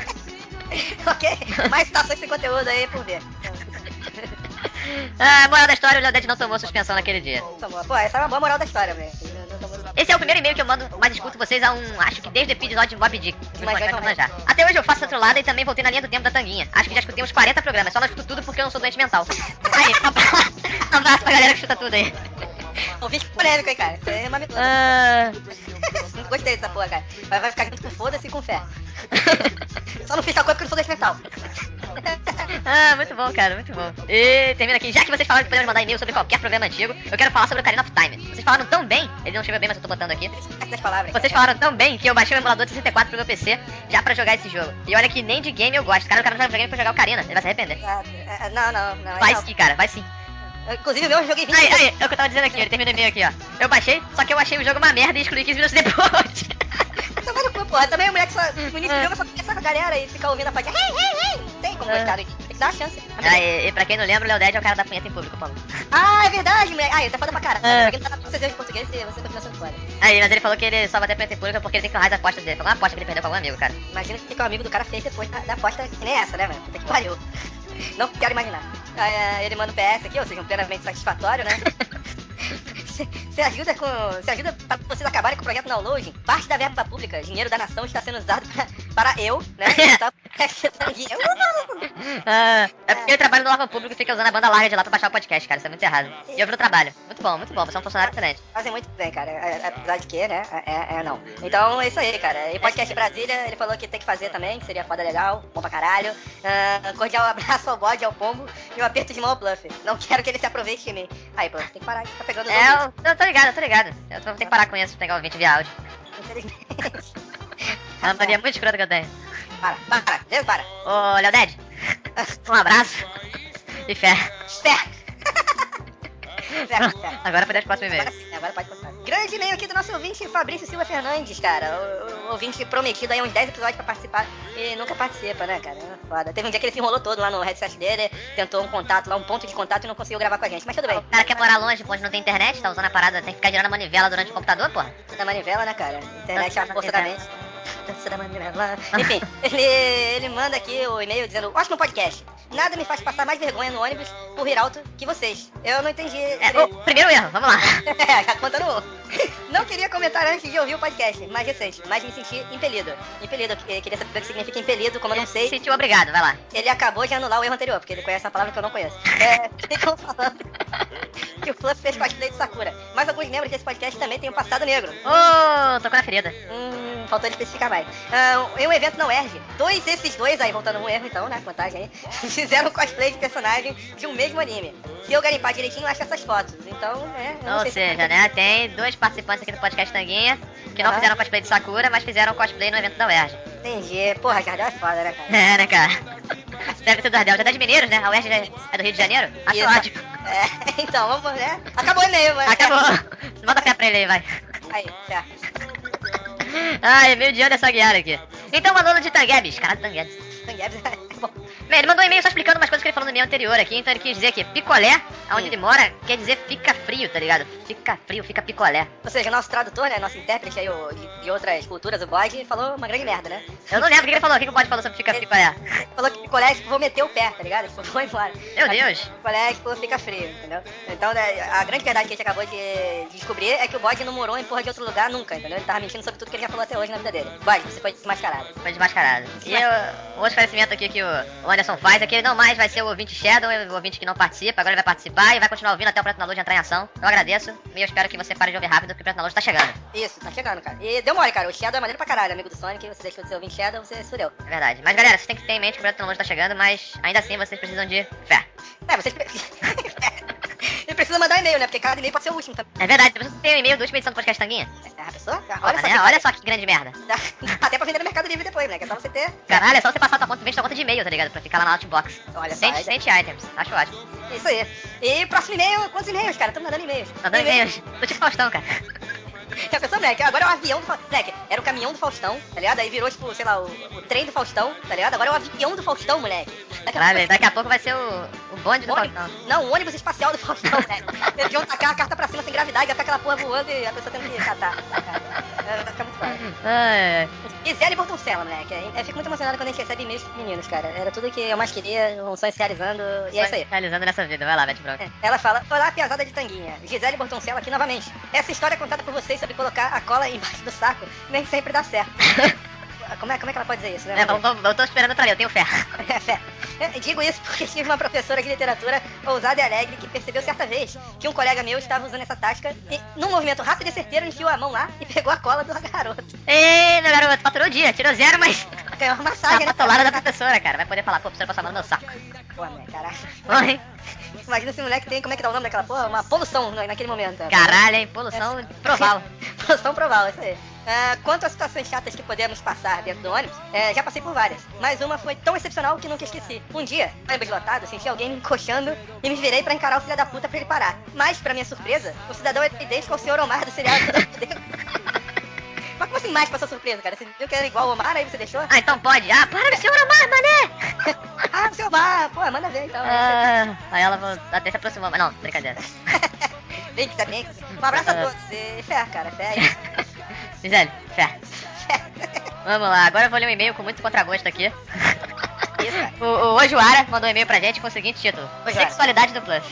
Ok, mais citações sem conteúdo aí por ver. Moral da história, o Leodete não tomou suspensão naquele dia. Tomou. Pô, essa é uma boa moral da história, velho. Esse é o primeiro e-mail que eu mando, mas escuto vocês acho que desde o episódio de Mob Dick. Até hoje eu faço outro lado e também voltei na linha do tempo da Tanguinha. Acho que já escutei uns 40 programas, só não escuto tudo porque eu não sou doente mental. Aí, um abraço pra galera que escuta tudo aí. Ouvinte polêmico, hein, cara. Isso aí é uma Gostei dessa porra, cara. Vai ficar junto com foda-se e com fé. Só não fiz tal coisa porque eu não sou doente mental. Ah, muito bom, cara, muito bom. E termina aqui, já que vocês falaram que podemos mandar e-mail sobre qualquer programa antigo, eu quero falar sobre o Ocarina of Time. Vocês falaram tão bem, ele não chegou bem, mas eu tô botando aqui. Das palavras. Vocês falaram tão bem que eu baixei o emulador de 64 pro meu PC já pra jogar esse jogo. E olha que nem de game eu gosto. Cara, o cara não joga videogame pra jogar Ocarina, ele vai se arrepender. Não. Vai sim, cara, vai sim. Inclusive o meu eu joguei 20 Aí, é o que eu tava dizendo aqui, ele termina o e-mail aqui, ó. Eu baixei, só que eu achei o jogo uma merda e excluí 15 minutos depois. Então vai no cu, porra. Também o moleque só, no início do jogo só começa com a galera e fica ouvindo a parte. Não tem como gostar do início. Tem que dar uma chance. E pra quem não lembra, o Léo Dead é o cara da punheta em público, Paulo. Ah, é verdade, moleque. Ele tá foda pra caralho. Ele tá com CZ de português e você continua sendo foda. Aí, mas ele falou que ele só vai ter punheta em público porque ele tem que honrar as apostas dele. Foi uma aposta que ele perdeu pra algum amigo, cara. Imagina o que o amigo do cara fez depois da aposta que nem essa, né, mano? Puta que pariu. Não quero imaginar. Ele manda um PS aqui, ou seja, um plenamente satisfatório, né? Você ajuda para vocês acabarem com o projeto download. Parte da verba pública, dinheiro da nação, está sendo usado para eu, né? É porque ele trabalha no órgão público e fica usando a banda larga de lá pra baixar o podcast, cara. Isso é muito errado. E eu vi no trabalho. Muito bom. Você é um funcionário excelente. Fazem muito bem, cara. Apesar de que, né? Não. Então é isso aí, cara. E podcast Brasília, ele falou que tem que fazer também, que seria foda legal, bom pra caralho. Cordial abraço ao bode, ao pombo e um aperto de mão ao Bluff. Não quero que ele se aproveite de mim. Aí, Bluff, tem que parar de ficar pegando os ouvintes. Eu tô ligado. Eu vou ter que parar com isso, pegar o ouvinte via áudio. Infelizmente. É uma mania muito escrota que eu tenho. Para. Ô, Léo Dead, um abraço e fé. Agora podemos pro próximo e-mail. Agora pode passar. Grande e-mail aqui do nosso ouvinte Fabrício Silva Fernandes, cara. O ouvinte prometido aí uns 10 episódios pra participar e nunca participa, né, cara? É foda. Teve um dia que ele se enrolou todo lá no headset dele, tentou um contato lá, um ponto de contato e não conseguiu gravar com a gente, mas tudo bem. O cara quer morar longe, onde não tem internet, tá usando a parada, tem que ficar girando a manivela durante o computador, porra. Da manivela, né, cara? Internet é a força da mente. Enfim, ele manda aqui o e-mail dizendo: ótimo podcast. Nada me faz passar mais vergonha no ônibus por rir alto que vocês. Eu não entendi. Primeiro erro, vamos lá. Já contando. Não queria comentar antes de ouvir o podcast mais recente, mas me senti impelido. Queria saber o que significa impelido, como eu não sei. Sentiu obrigado, vai lá. Ele acabou de anular o erro anterior, porque ele conhece uma palavra que eu não conheço. Ficam falando que o Fluff fez cosplay de Sakura. Mas alguns membros desse podcast também têm um passado negro. Tocou na ferida. Faltou ele especificar mais. Em um evento na UERJ, esses dois aí, voltando um erro então, né, contagem aí, fizeram cosplay de personagem de um mesmo anime. Se eu garimpar direitinho, eu acho essas fotos. Então, Ou seja, né, tem dois participantes aqui do podcast Tanguinha que não fizeram cosplay de Sakura, mas fizeram cosplay no evento da UERJ. Entendi. Porra, Jardel é foda, né, cara? É, né, cara? Deve ser do Jardel. Jardel de Mineiros, né? A UERJ é do Rio de Janeiro? Acho ótimo. Então, vamos, né? Acabou o e-mail, mas... Acabou. Manda fé pra ele aí, vai. Aí, certo. E-mail de Anderson Aguiar aqui. Então, um aluno de Tanguebs. Caralho, Tanguebs. Bom. Bem, ele mandou um e-mail só explicando umas coisas que ele falou no e-mail anterior aqui. Então ele quis dizer que picolé, onde ele mora, quer dizer fica frio, tá ligado? Fica frio, fica picolé. Ou seja, nosso tradutor, né, nosso intérprete aí de outras culturas, o bode, falou uma grande merda, né? Eu não lembro o que ele falou. O que o bode falou sobre fica picolé? Ele falou que picolé, tipo, vou meter o pé, tá ligado? Tipo, vou embora. Meu Deus. Picolé, tipo, fica frio, entendeu? Então, né, a grande verdade que a gente acabou de descobrir é que o bode não morou em porra de outro lugar nunca, entendeu? Ele tava mentindo sobre tudo que ele já falou até hoje na vida dele. Bode, você foi desmascarado. Foi desmascarado. E o outro esclarecimento aqui que o Anderson faz é que ele não mais vai ser o ouvinte Shadow, o ouvinte que não participa, agora ele vai participar e vai continuar ouvindo até o Preto na Luz entrar em ação. Eu agradeço e eu espero que você pare de ouvir rápido, porque o Preto na Luz tá chegando. Isso, tá chegando, cara. E deu mole, cara. O Shadow é maneiro pra caralho, amigo do Sonic. Você deixou de ser ouvinte Shadow, você se fudeu. É verdade. Mas galera, vocês têm que ter em mente que o Preto na Luz tá chegando, mas ainda assim vocês precisam de fé. Vocês Ele precisa mandar um e-mail, né? Porque cada e-mail pode ser o último também. É verdade, você tem um e-mail da última edição do Podcast Tanguinha? A pessoa? Olha só que grande merda. Até pra vender no Mercado Livre depois, né? Que é só você ter. Caralho, é só você passar tua conta e vende tua conta de e-mail, tá ligado? Pra ficar lá na Outbox. Olha só. 100 items. Acho ótimo. Isso aí. E próximo e-mail, quantos e-mails, cara? Estamos mandando e-mails. Mandando e-mails. Tô tipo Faustão, cara. Já pensou, moleque? Agora é o avião do Faustão. Moleque, era o caminhão do Faustão, tá ligado? Aí virou, tipo, sei lá, o trem do Faustão, tá ligado? Agora é o avião do Faustão, moleque. Daqui a pouco vai ser o bonde do Faustão. Não, o ônibus espacial do Faustão, moleque. Eles iam tacar a carta pra cima sem gravidade, vai ficar aquela porra voando e a pessoa tendo que catar. Vai ficar muito claro. Gisele Bortoncella, moleque. Eu fico muito emocionado quando a gente recebe e-mails meninos, cara. Era tudo que eu mais queria, um sonho se realizando, e é isso aí. Realizando nessa vida, vai lá, mete bronca. Ela fala: olá, piazada de Tanguinha. Gisele Bortoncella aqui novamente. Essa história é contada por vocês sobre colocar a cola embaixo do saco nem sempre dá certo. Como é que ela pode dizer isso, né? Eu tô esperando pra ler, eu tenho fé. Fé. Digo isso porque tive uma professora de literatura ousada e alegre que percebeu certa vez que um colega meu estava usando essa tática e, num movimento rápido e certeiro, enfiou a mão lá e pegou a cola do garoto. Ei, meu garoto, faturou o dia, tirou 0, mas Ganhou uma massagem, A patolada da professora, cara. Vai poder falar, pô, professora, passa a mão no meu saco. Pô, moleque, caralho. Oi? Imagina esse moleque tem, como é que dá o nome daquela porra? Uma poluição naquele momento. Né? Caralho, hein? Poluição proval. Poluição proval, isso aí. Quanto às situações chatas que podemos passar dentro do ônibus, já passei por várias. Mas uma foi tão excepcional que nunca esqueci. Um dia, ônibus lotado, senti alguém me encoxando e me virei pra encarar o filho da puta pra ele parar. Mas, pra minha surpresa, o cidadão é idêntico ao senhor Omar do seriado. Mas como assim mais pra sua surpresa, cara? Você viu que era igual o Omar, aí você deixou? Ah, então pode. Ah, para do senhor Omar, mané! Ah, o senhor Omar, pô, manda ver então. Aí ela até se aproximou, mas não, brincadeira. Bem, um abraço a todos. E fé, cara, fé. Gisele, fé. Vamos lá, agora eu vou ler um e-mail com muito contragosto aqui. Isso, cara. O Ojuara mandou um e-mail pra gente com o seguinte título: Sexualidade do Plus.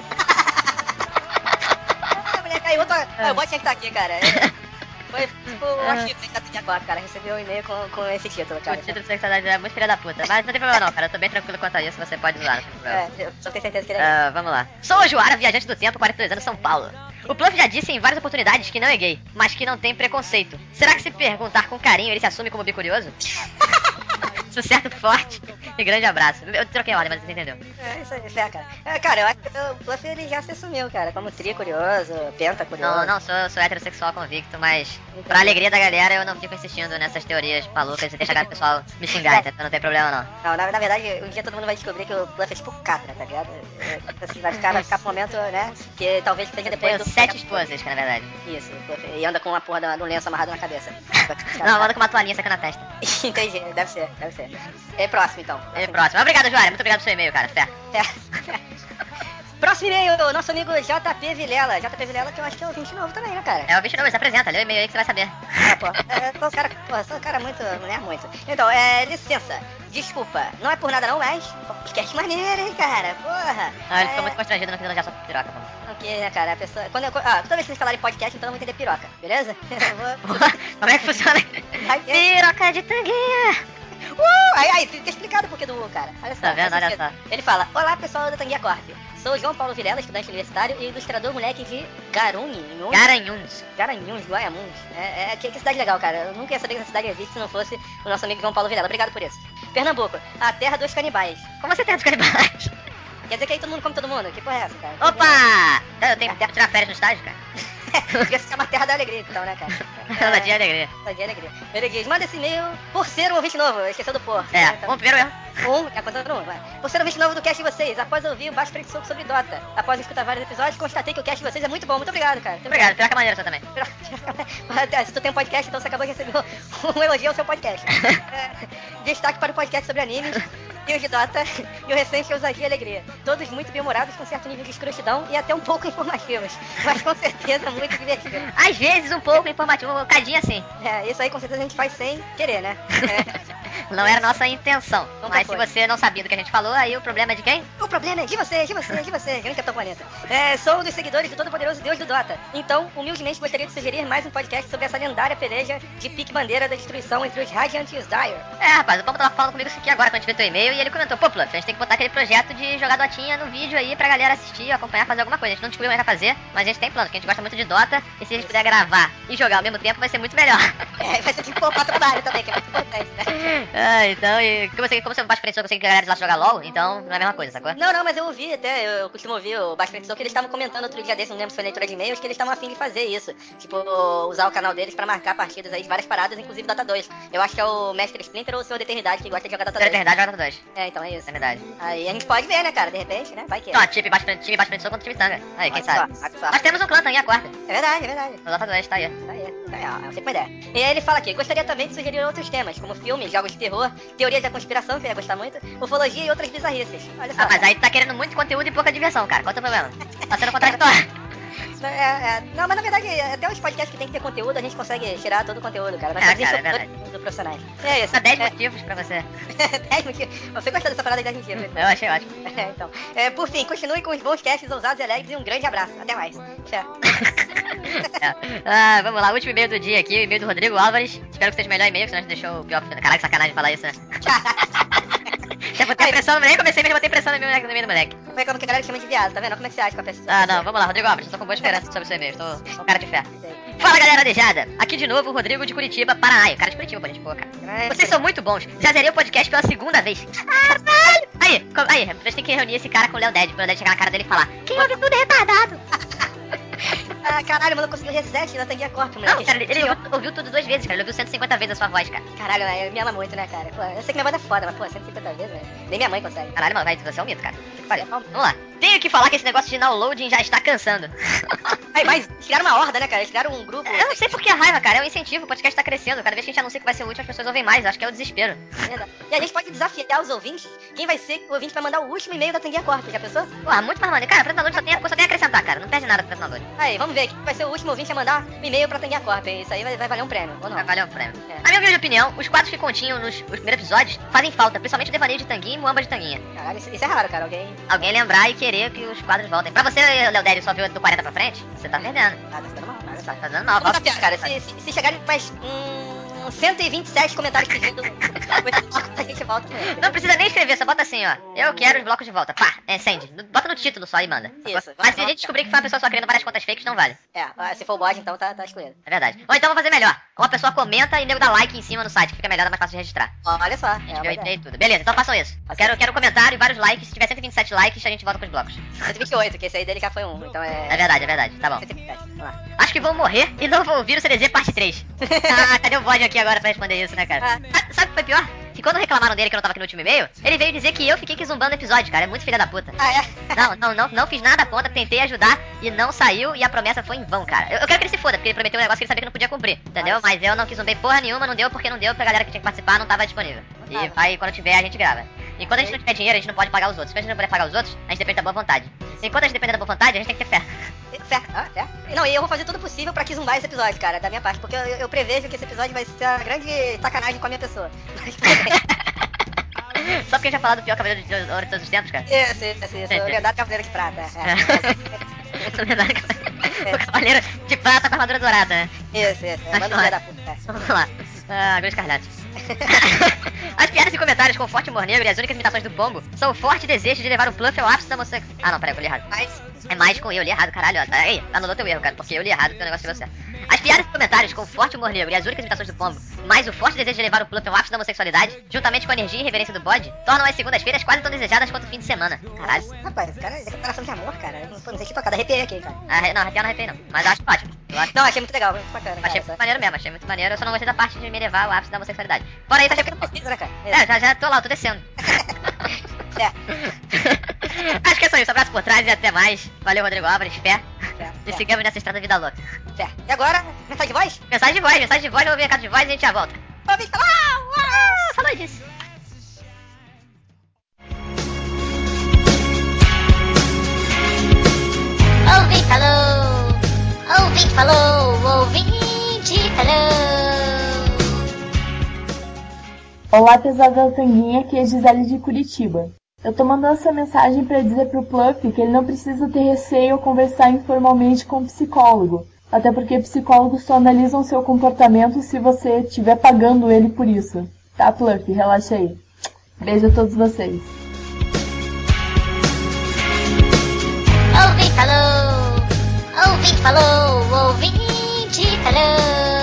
Moleque, aí o bot tinha que estar aqui, cara. Foi tipo um achievement da Tanguinha Corp, cara. Recebeu um e-mail com esse título, cara. O título de sexualidade é muito filha da puta. Mas não tem problema não, cara. Eu tô bem tranquilo quanto a isso, você pode usar, não tem problema. Eu só tenho certeza que ele é. Vamos lá. Sou o Ojuara, viajante do tempo, 42 anos, São Paulo. O Pluff já disse em várias oportunidades que não é gay, mas que não tem preconceito. Será que se perguntar com carinho ele se assume como bicurioso? Sucesso forte e grande abraço. Eu troquei a ordem, mas você entendeu. Isso aí, fé, cara. Cara, eu acho que o Pluff ele já se assumiu, cara, como tricurioso, pentacurioso. Não, sou heterossexual convicto, mas pra alegria da galera eu não fico insistindo nessas teorias malucas e deixa o pessoal me xingar, então não tem problema não. Não, na verdade, um dia todo mundo vai descobrir que o Pluff é tipo catra, tá ligado? Assim, vai ficar pro momento, né, que talvez seja depois do... 7 esposas, na verdade. Isso, o Pluff, e anda com uma porra de um lenço amarrado na cabeça. Não, anda com uma toalhinha sacando na testa. Entendi, deve ser. É próximo, então. Próximo. Obrigado, Joara. Muito obrigado pelo seu e-mail, cara. Fé. Próximo e-mail, nosso amigo JP Vilela. JP Vilela, que eu acho que é o 20 novo também, né, cara? É o 20 novo, se apresenta. Lê o e-mail aí que você vai saber. Sou um cara muito, né, muito. Então, licença. Desculpa, não é por nada não, mas podcast maneiro, hein, cara? Porra. Ele ficou muito constrangido no final já só piroca, mano. Ok, né, cara? A pessoa... toda vez que vocês falarem podcast, então eu vou entender piroca, beleza? Como é que funciona? Piroca de tanguinha. Aí, fica explicado o porquê do cara. Olha só. Tá vendo? Olha só. Ele fala: olá, pessoal da Tanguinha Corp. Sou João Paulo Vilela, estudante universitário e ilustrador moleque de Garanhuns, Guaiamuns. Que cidade legal, cara. Eu nunca ia saber que essa cidade existe se não fosse o nosso amigo João Paulo Vilela. Obrigado por isso. Pernambuco, a terra dos canibais. Como assim terra dos canibais? Quer dizer que aí todo mundo come todo mundo? Que porra é essa, cara? Opa! Eu tenho que tirar férias no estágio, cara. Devia se chamar Terra da Alegria, então, né, cara? Da dia alegria. Da dia alegria. Alegria. Manda esse e-mail por ser um ouvinte novo. Esqueceu do por. Então... primeiro erro. Contando um, vai. Por ser um ouvinte novo do cast de vocês, após ouvir o Baixo Preto Soco sobre Dota, após escutar vários episódios, constatei que o cast de vocês é muito bom. Muito obrigado, cara. Muito obrigado. Pior que a maneira você também. Se tu tem um podcast, então você acabou de receber um elogio ao seu podcast. Destaque para o podcast sobre animes, e os de Dota, e o recente Ousadia e Alegria. Todos muito bem-humorados, com certo nível de escrotidão e até um pouco informativos. Mas com certeza muito divertido. Às vezes um pouco informativo, um bocadinho assim. Isso aí com certeza a gente faz sem querer, né? Não era nossa intenção. Nunca mas foi. Se você não sabia do que a gente falou, aí o problema é de quem? O problema é de você. Grande Capitão Planeta. Sou um dos seguidores do todo-poderoso Deus do Dota. Então, humildemente gostaria de sugerir mais um podcast sobre essa lendária peleja de pique bandeira da destruição entre os Radiant e os Dire. Rapaz, o Pombo tava falando comigo isso aqui agora quando a gente viu teu e-mail e ele comentou: pô, Pluff, a gente tem que botar aquele projeto de jogar Dotinha no vídeo aí pra galera assistir, acompanhar, fazer alguma coisa. A gente não descobriu o que vai fazer, mas a gente tem plano, porque a gente gosta muito de Dota e se a gente puder gravar e jogar ao mesmo tempo vai ser muito melhor. Vai ser tipo poupar trabalho também, que é muito importante, né? Então, e como você baixa frente eu consegui que a galera de lá jogar LOL, então não é a mesma coisa, sacou? Não, mas eu ouvi até, eu costumo ouvir o Baixo Frente que eles estavam comentando outro dia desse, não lembro se foi leitura de e-mails, que eles estavam afim de fazer isso. Tipo, usar o canal deles pra marcar partidas aí de várias paradas, inclusive Dota 2. Eu acho que é o Mestre Splinter ou o Senhor da Eternidade que gosta de jogar Dota 2. Eternidade joga Dota 2. Então é isso. É verdade. Aí a gente pode ver, né, cara, de repente, né? Vai que é. Ó, time baixa frente contra time Tanga. Aí, quem sabe? Nós temos um clã Tanguinha quarta. É verdade. O Dota 2 tá aí. Eu sei como é. E aí ele fala aqui: gostaria também de sugerir outros temas, como filmes, jogos de terror, teorias da conspiração, que eu ia gostar muito, ufologia e outras bizarrices. Olha só. Mas aí tu tá querendo muito conteúdo e pouca diversão, cara. Qual é o problema? Tá sendo contraditório. Não, mas na verdade, até os podcasts que tem que ter conteúdo, a gente consegue tirar todo o conteúdo, cara. Nós cara, é verdade. Do profissionais. É isso. Só 10 motivos pra você. 10 motivos. Você gostou dessa parada de 10 motivos? Eu achei ótimo. Então, por fim, continue com os bons casts ousados e alegres e um grande abraço. Até mais. Tchau. Vamos lá, último e-mail do dia aqui, o e-mail do Rodrigo Álvares. Espero que seja o melhor e-mail, que senão a gente deixou o pior. Caraca, sacanagem falar isso, né? Já botei pressão no moleque, comecei, mas já botei pressão no meio do moleque. Foi como que a galera chama de viado, tá vendo? Como é que você acha com a pessoa? Ah, não, vamos lá, Rodrigo Alves, eu tô com boa esperança sobre você mesmo, tô um cara de fé. Fala, galera alejada! Aqui de novo o Rodrigo de Curitiba, Paraná. O cara de Curitiba, gente boa, cara. Vocês são muito bons. Já zerei o podcast pela segunda vez. Caralho! Aí, a gente tem que reunir esse cara com o Léo Dead, pra o Léo Dead chegar na cara dele e falar: quem ouve tudo é retardado. Ah, caralho, mano, conseguiu reset na Tanguinha Corp, moleque. Não, cara, ele ouviu tudo 2 vezes, cara. Ele ouviu 150 vezes a sua voz, cara. Caralho, me ama muito, né, cara? Pô, eu sei que minha voz é foda, mas, pô, 150 vezes, velho. Nem minha mãe consegue. Caralho, mano, você é um mito, cara. Puta que pariu. Vamos lá. Tenho que falar que esse negócio de downloading já está cansando. Mas eles criaram uma horda, né, cara? Eles criaram um grupo. Eu não sei por que a raiva, cara. É um incentivo. O podcast tá crescendo. Cada vez que a gente anuncia que vai ser o último, as pessoas ouvem mais. Acho que é o desespero. Verdade. E a gente pode desafiar os ouvintes. Quem vai ser o ouvinte pra mandar o último e-mail da Tanguinha Corp, já pensou? Porra, muito mais maneiro. Cara, o Fresnalode só tem a acrescentar, cara. Não perde nada pro Fresnalode. Aí, vamos ver. Quem vai ser o último ouvinte a mandar um e-mail pra Tanguinha Corp, hein? Isso aí vai valer um prêmio, ou não? Vai valer um prêmio. Na minha humilde opinião, os quadros que continham nos primeiros episódios fazem falta. Principalmente o devaneio de Tanguinha e Muamba de Tanguinha. Caralho, isso é raro, cara. Alguém lembrar e querer que os quadros voltem. Pra você, Léo Dério, só viu do 40 pra frente, você tá perdendo. Ah, tá ficando mal, cara. Tá dando mal. Vamos desafiar, cara. Se chegarem mais 127 comentários pedindo, a gente volta mesmo. Não precisa nem escrever, só bota assim, ó. Eu quero os blocos de volta. Pá, send. Bota no título só e manda. Isso. Mas se a gente descobrir que foi uma pessoa só criando várias contas fakes, não vale. Se for o bot, então tá excluído. É verdade. Ou então vou fazer melhor. Uma pessoa comenta e nego dá like em cima no site, que fica melhor, dá mais fácil de registrar. Olha só. E tudo. Beleza, então façam isso. Eu quero um comentário e vários likes. Se tiver 127 likes, a gente volta com os blocos. 128, que esse aí dele já foi um. Então é. É verdade. Tá bom. 127. Vamos lá. Acho que vão morrer e não vão ouvir o CDZ parte 3. Cadê o bode aqui agora pra responder isso, né, cara? Sabe o que foi pior? Que quando reclamaram dele que eu não tava aqui no último e-mail, ele veio dizer que eu fiquei aqui zumbando o episódio, cara. É muito filha da puta. Não fiz nada contra, tentei ajudar e não saiu e a promessa foi em vão, cara. Eu quero que ele se foda, porque ele prometeu um negócio que ele sabia que não podia cumprir, entendeu? Mas eu não quis zumbei porra nenhuma, não deu porque não deu pra galera que tinha que participar, não tava disponível. E vai, quando tiver, a gente grava. E quando a gente não tiver dinheiro, a gente não pode pagar os outros. Se a gente não puder pagar os outros, a gente depende da boa vontade. E quando a gente depender da boa vontade, a gente tem que ter fé. Fé? Não, e eu vou fazer tudo possível pra que zumbar esse episódio, cara, da minha parte. Porque eu prevejo que esse episódio vai ser uma grande sacanagem com a minha pessoa. Só porque a gente já falou do pior cavaleiro de ouro de todos os tempos, cara? Isso. O lendário cavaleiro de prata. O lendário o cavaleiro de prata com armadura dourada, né? Isso. Manda filha da puta. Vamos lá. Agora escarlate. As piadas e comentários com forte humor negro e as únicas imitações do Pombo são o forte desejo de levar o Pluff ao ápice da homossexualidade. Ah, não, peraí, eu li errado. É mais com eu li errado, caralho. Ó. Aí, anulou teu erro, cara, porque eu li errado, teu negócio deu certo. As piadas e comentários com forte humor negro e as únicas imitações do Pombo, mais o forte desejo de levar o Pluff ao ápice da homossexualidade, juntamente com a energia e reverência do bode, tornam as segundas-feiras quase tão desejadas quanto o fim de semana. Caralho. Rapaz, esse cara é declaração de amor, cara. Não sei que tocada, arrepiei aqui, cara. Não, arrepiei não. Mas acho ótimo. Não, achei muito legal, muito bacana. Achei muito maneiro mesmo, achei muito maneiro. Eu só não gostei da parte de me levar ao ápice da homossexualidade. Fora isso, achei que não precisa, né, cara? Já tô lá, tô descendo. Acho que é só isso. Abraço por trás e até mais. Valeu, Rodrigo Álvares. Fé. E sigamos nessa estrada da vida louca. Fé. E agora, mensagem de voz? Mensagem de voz. Vamos ouvir a recado de voz e a gente já volta. Vamos falar! Falou disso. Ouvinte falou! Ouvinte falou! Ouvinte falou! Olá, pessoal da Tanguinha, aqui é Gisele de Curitiba. Eu tô mandando essa mensagem para dizer pro Pluff que ele não precisa ter receio ao conversar informalmente com o psicólogo. Até porque psicólogos só analisam seu comportamento se você estiver pagando ele por isso. Tá, Pluff? Relaxa aí. Beijo a todos vocês. Ouvinte falou! Ouvinte falou! Ouvinte falou!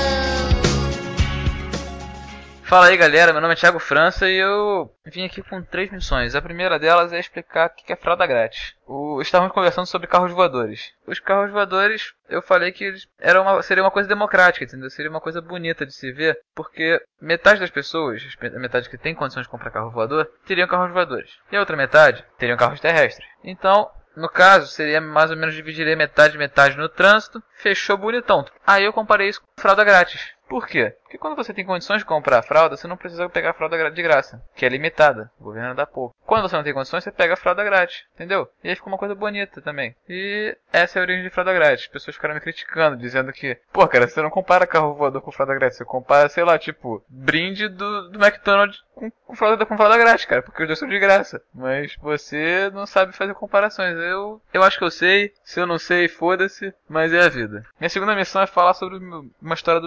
Fala aí, galera, meu nome é Thiago França e eu vim aqui com 3 missões. A primeira delas é explicar o que é fralda grátis. Estávamos conversando sobre carros voadores. Os carros voadores, eu falei que eles seria uma coisa democrática, entendeu? Seria uma coisa bonita de se ver, porque metade das pessoas, a metade que tem condições de comprar carro voador, teriam carros voadores. E a outra metade teriam carros terrestres. Então, no caso, seria mais ou menos dividir metade no trânsito, fechou bonitão. Aí eu comparei isso com fralda grátis. Por quê? Porque quando você tem condições de comprar a fralda, você não precisa pegar a fralda de graça, que é limitada. O governo dá pouco. Quando você não tem condições, você pega a fralda grátis, entendeu? E aí fica uma coisa bonita também. E essa é a origem de fralda grátis. As pessoas ficaram me criticando, dizendo que, pô, cara, você não compara carro voador com fralda grátis, você compara, sei lá, tipo, brinde do McDonald's com fralda grátis, cara, porque os dois são de graça. Mas você não sabe fazer comparações. Eu acho que eu sei, se eu não sei, foda-se, mas é a vida. Minha segunda missão é falar sobre uma história do meu primo,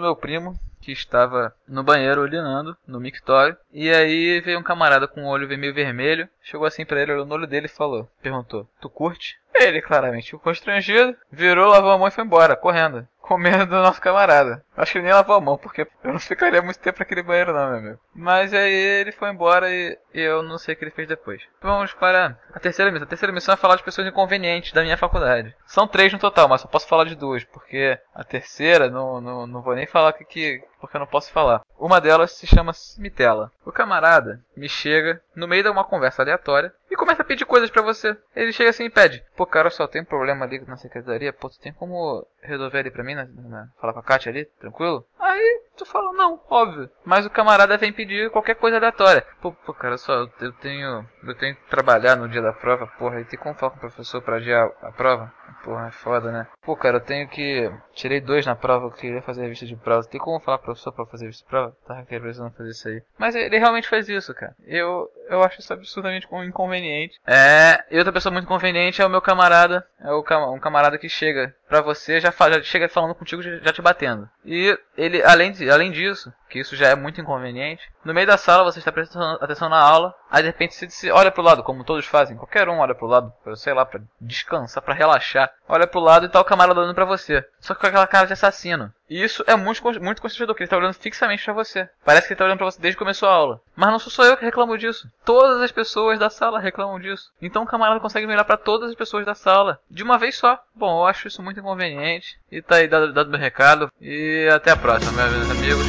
primo que estava no banheiro urinando, no mictório, e aí veio um camarada com o olho meio vermelho, chegou assim pra ele, olhou no olho dele e perguntou, tu curte? Ele, claramente, constrangido, virou, lavou a mão e foi embora, correndo, com medo do nosso camarada. Acho que ele nem lavou a mão, porque eu não ficaria muito tempo naquele banheiro não, meu amigo. Mas aí ele foi embora e eu não sei o que ele fez depois. Vamos para a terceira missão. A terceira missão é falar de pessoas inconvenientes da minha faculdade. São 3 no total, mas só posso falar de 2, porque a terceira, não vou nem falar porque eu não posso falar. Uma delas se chama Mitela. O camarada me chega no meio de uma conversa aleatória e começa a pedir coisas pra você. Ele chega assim e pede, pô cara, só tem um problema ali na secretaria, pô, tu tem como resolver ali pra mim, falar com a Kátia ali, tranquilo? Aí tu fala, não, óbvio. Mas o camarada vem pedir qualquer coisa aleatória. Pô cara, só, eu tenho que trabalhar no dia da prova, porra, e tem como falar com o professor pra adiar a prova? Porra, é foda, né? Pô, cara, eu tenho que... Tirei 2 na prova, eu queria fazer a revista de prova. Tem como falar pro professor pra fazer a revista de prova? Tá, precisando fazer isso aí. Mas ele realmente faz isso, cara. Eu acho isso absurdamente inconveniente. E outra pessoa muito inconveniente é o meu camarada. É um camarada que chega pra você, já chega falando contigo, já te batendo. E ele, além disso, que isso já é muito inconveniente, no meio da sala você está prestando atenção na aula, aí de repente você olha pro lado, como todos fazem, qualquer um olha pro lado, sei lá, pra descansar, pra relaxar, olha pro lado e tá o camarada olhando pra você, só que com aquela cara de assassino. E isso é muito constrangedor, que ele tá olhando fixamente pra você. Parece que ele tá olhando pra você desde que começou a aula. Mas não sou só eu que reclamo disso. Todas as pessoas da sala reclamam disso. Então o camarada consegue olhar pra todas as pessoas da sala, de uma vez só. Bom, eu acho isso muito inconveniente. E tá aí dado meu recado. E até a próxima, meus amigos.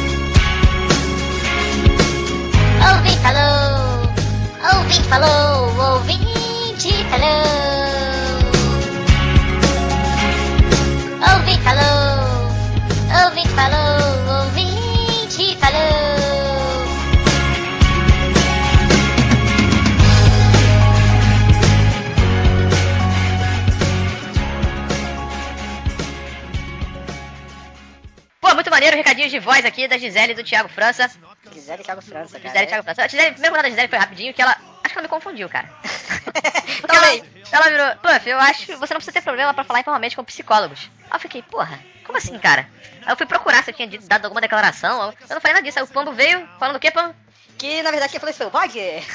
Ouvinte falou, ouvinte falou, ouvinte falou. Ouvinte falou, ouvinte falou, ouvinte falou. Pô, muito maneiro, recadinhos de voz aqui da Gisele e do Thiago França. Gisele e Thiago França, cara. Gisele e Thiago França. A Gisele, primeiro mandar da Gisele foi rapidinho, que ela... Acho que ela me confundiu, cara. Também. Ela virou, Puff, eu acho que você não precisa ter problema pra falar informalmente com psicólogos. Aí eu fiquei, porra, como assim, cara? Aí eu fui procurar se eu tinha dado alguma declaração. Eu não falei nada disso. Aí o Pombo veio, falando o quê, Pombo? Que, na verdade, quem falou isso foi o bode.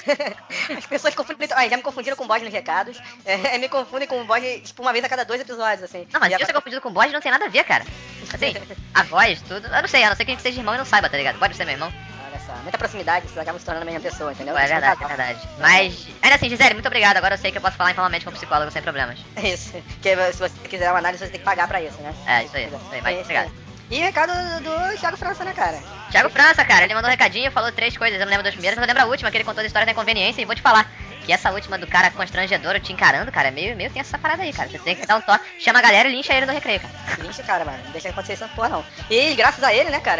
As pessoas confundem... já me confundiram com o bode nos recados. Me confundem com o bode, tipo, uma vez a cada 2 episódios, assim. Não, mas de ser confundido com o bode não tem nada a ver, cara. Assim, a voz, tudo... Eu não sei, a não ser que a gente seja irmão e não saiba, tá ligado? Pode ser meu irmão. Olha só, muita proximidade, vocês acabam se tornando a mesma pessoa, entendeu? Pô, é verdade, é verdade. Mas, ainda assim, Gisele, muito obrigado. Agora eu sei que eu posso falar informalmente com o psicólogo sem problemas. É isso. Porque se você quiser uma análise, você tem que pagar pra isso, né? É, isso aí, mas obrigado. E recado do Thiago França, né, cara? Thiago França, cara, ele mandou um recadinho, falou 3 coisas, eu não lembro das primeiras, mas eu lembro a última, que ele contou da história da inconveniência, e vou te falar que essa última do cara constrangedor te encarando, cara, é meio tem essa parada aí, cara. Você tem que dar um toque, chama a galera e lincha ele no recreio, cara. Lincha, cara, mano, não deixa acontecer essa porra, não. E graças a ele, né, cara,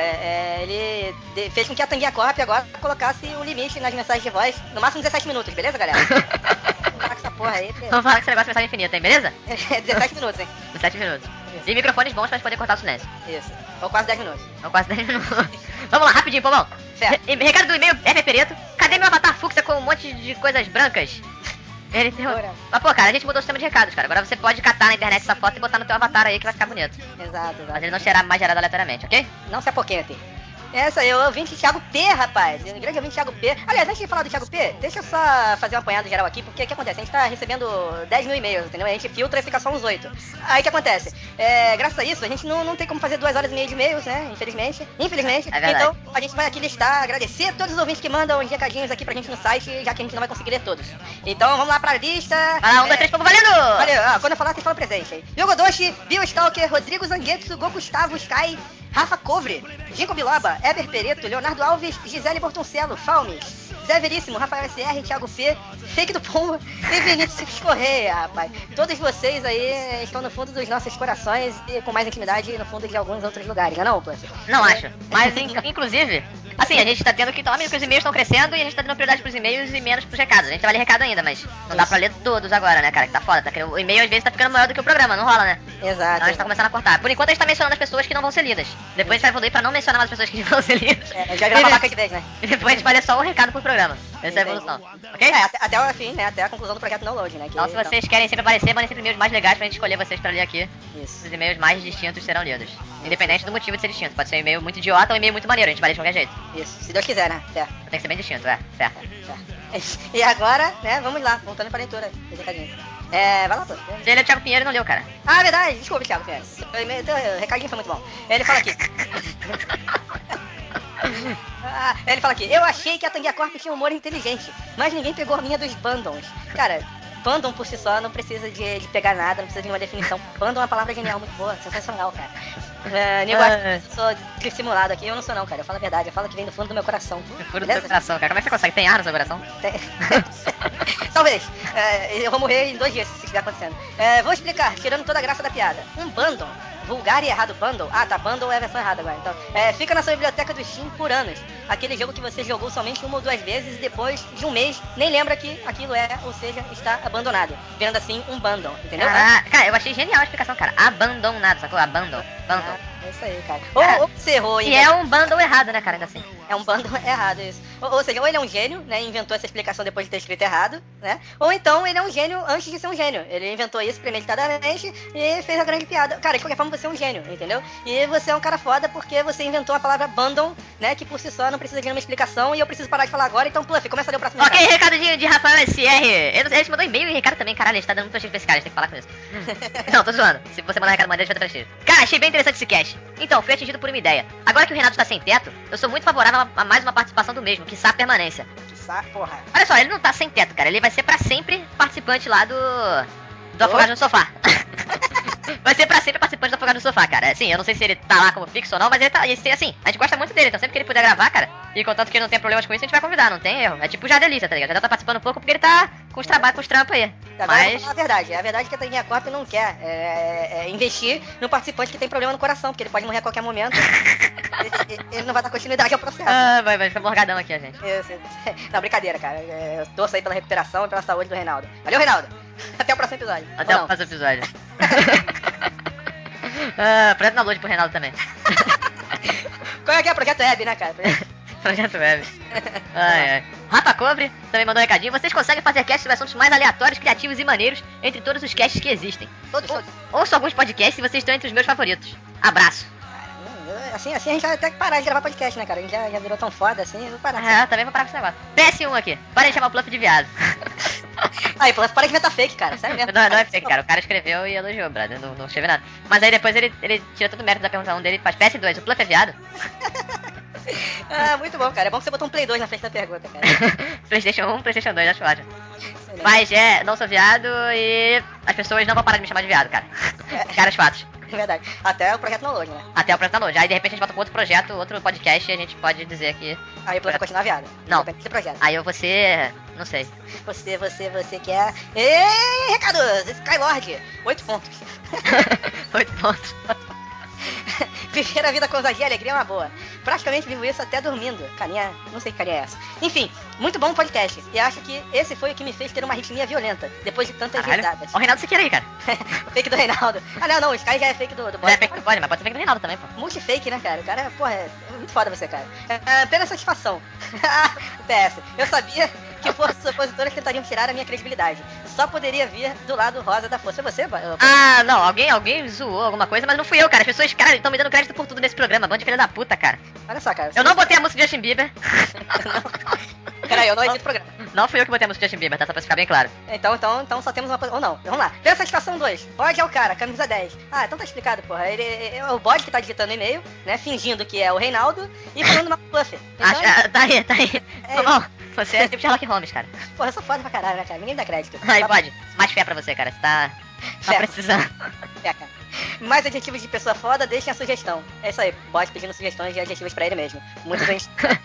ele fez com que a Tanguinha Corp agora colocasse o limite nas mensagens de voz, no máximo 17 minutos, beleza, galera? Vamos parar com essa porra aí. Vamos falar que esse negócio é mensagem infinita, hein, beleza? 17 minutos, hein? 17 minutos. E microfones bons pra gente poder cortar o silêncio. Isso. Ou quase 10 minutos. Ou quase 10 minutos. Vamos lá, rapidinho, Pomão. Recado do e-mail F Pereto. Cadê meu avatar fúcsia com um monte de coisas brancas? Ele tem... Mas, pô, cara, a gente mudou o sistema de recados, cara. Agora você pode catar na internet essa foto e botar no teu avatar aí que vai ficar bonito. Exato. Mas ele não será mais gerado aleatoriamente, ok? Não se apoquente. Essa aí, o ouvinte Thiago P, rapaz. O grande ouvinte Thiago P. Aliás, antes de falar do Thiago P, deixa eu só fazer um apanhado geral aqui, porque o que acontece? A gente tá recebendo 10 mil e-mails, entendeu? A gente filtra e fica só uns 8. Aí o que acontece? Graças a isso, a gente não tem como fazer 2 horas e meia de e-mails, né? Infelizmente. É então, a gente vai aqui listar, agradecer a todos os ouvintes que mandam uns recadinhos aqui pra gente no site, já que a gente não vai conseguir ler todos. Então, vamos lá pra lista. Vai lá, 1, 2, 3, como valendo! Valeu, quando eu falar, vocês falam presente aí. Yogodoshi, Bio Stalker, Rodrigo Zanguetsu, Go Gustavo, Sky, Rafa Covre, Ginkgo Biloba, Eber Pereto, Leonardo Alves, Gisele Bortoncello, Falmes, Zé Veríssimo, Rafael SR, Thiago P, Fake do Pombo e Vinícius Correia, rapaz. Todos vocês aí estão no fundo dos nossos corações e com mais intimidade no fundo de alguns outros lugares, não, Plus? Não acho. Mas, inclusive, assim, a gente tá tendo que tomar mesmo que os e-mails estão crescendo e a gente tá dando prioridade pros e-mails e menos pros recados. A gente vai ler recado ainda, mas não dá pra ler todos agora, né, cara? Que tá foda. O e-mail às vezes tá ficando maior do que o programa, não rola, né? Exato. Então a gente tá começando a cortar. Por enquanto a gente tá mencionando as pessoas que não vão ser lidas. Depois a gente vai evoluir pra não mencionar mais as pessoas que não vão ser lidas. Já virar babaca de vez, né? E depois a gente vai ler só um recado por programa. Essa é a evolução. Ok? Até o fim, né? Até a conclusão do projeto download, né? Então se vocês querem sempre aparecer, mandem sempre e-mails mais legais pra gente escolher vocês pra ler aqui. Isso. Os e-mails mais distintos serão lidos. Independente do motivo de ser distinto. Pode ser um e-mail muito idiota ou um e-mail muito maneiro. A gente vai ler de qualquer jeito. Isso. Se Deus quiser, né? Certo. Tem que ser bem distinto, certo. E agora, né? Vamos lá. Voltando pra leitura. Vai lá, pô. Ele é o Thiago Pinheiro e não leu, cara. Ah, verdade. Desculpa, Thiago Pinheiro. O recadinho foi muito bom. Ele fala aqui. Ele fala aqui. Eu achei que a Tanguia Corp tinha humor inteligente, mas ninguém pegou a minha dos bandons. Cara, bandom por si só não precisa de pegar nada, não precisa de uma definição. Bandom é uma palavra genial, muito boa, sensacional, cara. Nego acha que eu sou dissimulado aqui, eu não sou não, cara. Eu falo a verdade, eu falo que vem do fundo do meu coração. Do fundo do seu coração, cara. Como é que você consegue? Tem ar no seu coração? Talvez. Eu vou morrer em 2 dias se isso estiver acontecendo. Vou explicar, tirando toda a graça da piada. Um bandom, vulgar e errado bundle. Ah, tá, bundle é a versão errada agora. Então, fica na sua biblioteca do Steam por anos. Aquele jogo que você jogou somente 1 ou 2 vezes e depois de um mês nem lembra que aquilo ou seja, está abandonado. Virando assim um bundle, entendeu? Cara, eu achei genial a explicação, cara. Abandonado, sacou? Bundle. É isso aí, cara. Ou você errou. E é um bundle errado, né, cara, ainda assim. É um bundle errado, isso. Ou seja, ou ele é um gênio, né, inventou essa explicação depois de ter escrito errado, né? Ou então ele é um gênio antes de ser um gênio. Ele inventou isso premeditadamente e fez a grande piada. Cara, de qualquer forma você é um gênio, entendeu? E você é um cara foda porque você inventou a palavra bundle, né, que por si só não precisa de nenhuma explicação e eu preciso parar de falar agora, então Pluff, começa a ler o próximo recado. Ok, recado de Rafael SR. Ele mandou e-mail e recado também, caralho, a gente tá dando muito prestígio pra esse cara, a gente tem que falar com isso. Não, tô zoando. Se você mandar recado maneiro, a gente vai ter prestígio. Cara, achei bem interessante esse cast. Então, fui atingido por uma ideia. Agora que o Renato está sem teto, eu sou muito favorável a mais uma participação do mesmo, quiçá permanência. Quiçá, porra. Olha só, ele não tá sem teto, cara. Ele vai ser pra sempre participante lá do Afogado no Sofá. Vai ser pra sempre participante do Afogado no Sofá, cara. Assim, eu não sei se ele tá lá como fixo ou não, mas ele tá. Assim, a gente gosta muito dele, então sempre que ele puder gravar, cara, e contanto que ele não tem problemas com isso, a gente vai convidar, não tem erro. É tipo o Jardelista, tá ligado? Já tá participando um pouco porque ele tá com os trabalhos, com os trampos aí. Mas a verdade é que a Tanguinha Corp não quer investir no participante que tem problema no coração, porque ele pode morrer a qualquer momento. Ele não vai dar continuidade ao processo. Vai ficar morgadão aqui, a gente. Não, brincadeira, cara. Eu torço aí pela recuperação e pela saúde do Reinaldo. Valeu, Reinaldo. Até o próximo episódio. Até o próximo episódio. Projeto na Luz pro Reinaldo também. Qual é que é? Projeto Web, né, cara? Projeto Web. Ai. Rafa Cobre também mandou um recadinho. Vocês conseguem fazer casts sobre assuntos mais aleatórios, criativos e maneiros entre todos os casts que existem. Todos. Ouço alguns podcasts e vocês estão entre os meus favoritos. Abraço. Assim a gente vai até que parar de gravar podcast, né, cara? A gente já virou tão foda assim, eu vou parar. Também vou parar com esse negócio. PS1 aqui. Para de chamar o Pluff de viado. Aí, Pluff, para de inventar fake, cara. Sério mesmo. Não é fake, cara. O cara escreveu e elogiou, brother. Não escreveu nada. Mas aí depois ele tira todo o mérito da pergunta 1 dele e faz PS2. O Pluff é viado? Muito bom, cara. É bom que você botou um Play 2 na frente da pergunta, cara. PlayStation 1, PlayStation 2, acho ótimo. Mas não sou viado e as pessoas não vão parar de me chamar de viado, cara. Caras fatos. É verdade. Até o projeto download, né? Até o projeto download. Aí de repente a gente volta com outro projeto, outro podcast e a gente pode dizer que... Aí o Pluff vai continuar viado. Não. Esse projeto. Aí eu vou ser... Não sei. Você quer... Ei, recados! Skylord! 8 pontos. 8 pontos. Viver a vida com ousadia e alegria é uma boa. Praticamente vivo isso até dormindo. Carinha, não sei que carinha é essa. Enfim, muito bom podcast. E acho que esse foi o que me fez ter uma arritmia violenta, depois de tantas risadas. O Reinaldo se quer aí, cara. O fake do Reinaldo. Não, o Sky já é fake do Bode. Já é fake do Bode, mas pode ser fake do Reinaldo também, pô. Multifake, né, cara? O cara, porra, é muito foda você, cara. Pela satisfação. PS, eu sabia que forças opositoras tentariam tirar a minha credibilidade. Só poderia vir do lado rosa da força. É você, não, alguém zoou alguma coisa, mas não fui eu, cara. As pessoas, cara, estão me dando crédito por tudo nesse programa. Bando de filha da puta, cara. Olha só, cara. Eu não botei a música de Justin Bieber. Peraí, eu não edito o programa. Não fui eu que botei a música de Justin Bieber, tá? Só pra ficar bem claro. Então só temos uma... Ou não, vamos lá. Pela satisfação 2. Bode é o cara, camisa 10. Então tá explicado, porra. Ele é o Bode que tá digitando e-mail, né? Fingindo que é o Reinaldo e falando mal do Pluff. Então, tá aí. Bom, você é tipo Sherlock Holmes, cara. Porra, eu sou foda pra caralho, né, cara? Ninguém me dá crédito. Aí, Bode, mais fé pra você, cara. Você tá precisando. Fé, cara. Mais adjetivos de pessoa foda, deixem a sugestão. É isso aí, Bode pedindo sugestões de adjetivos pra ele mesmo. Muito bem.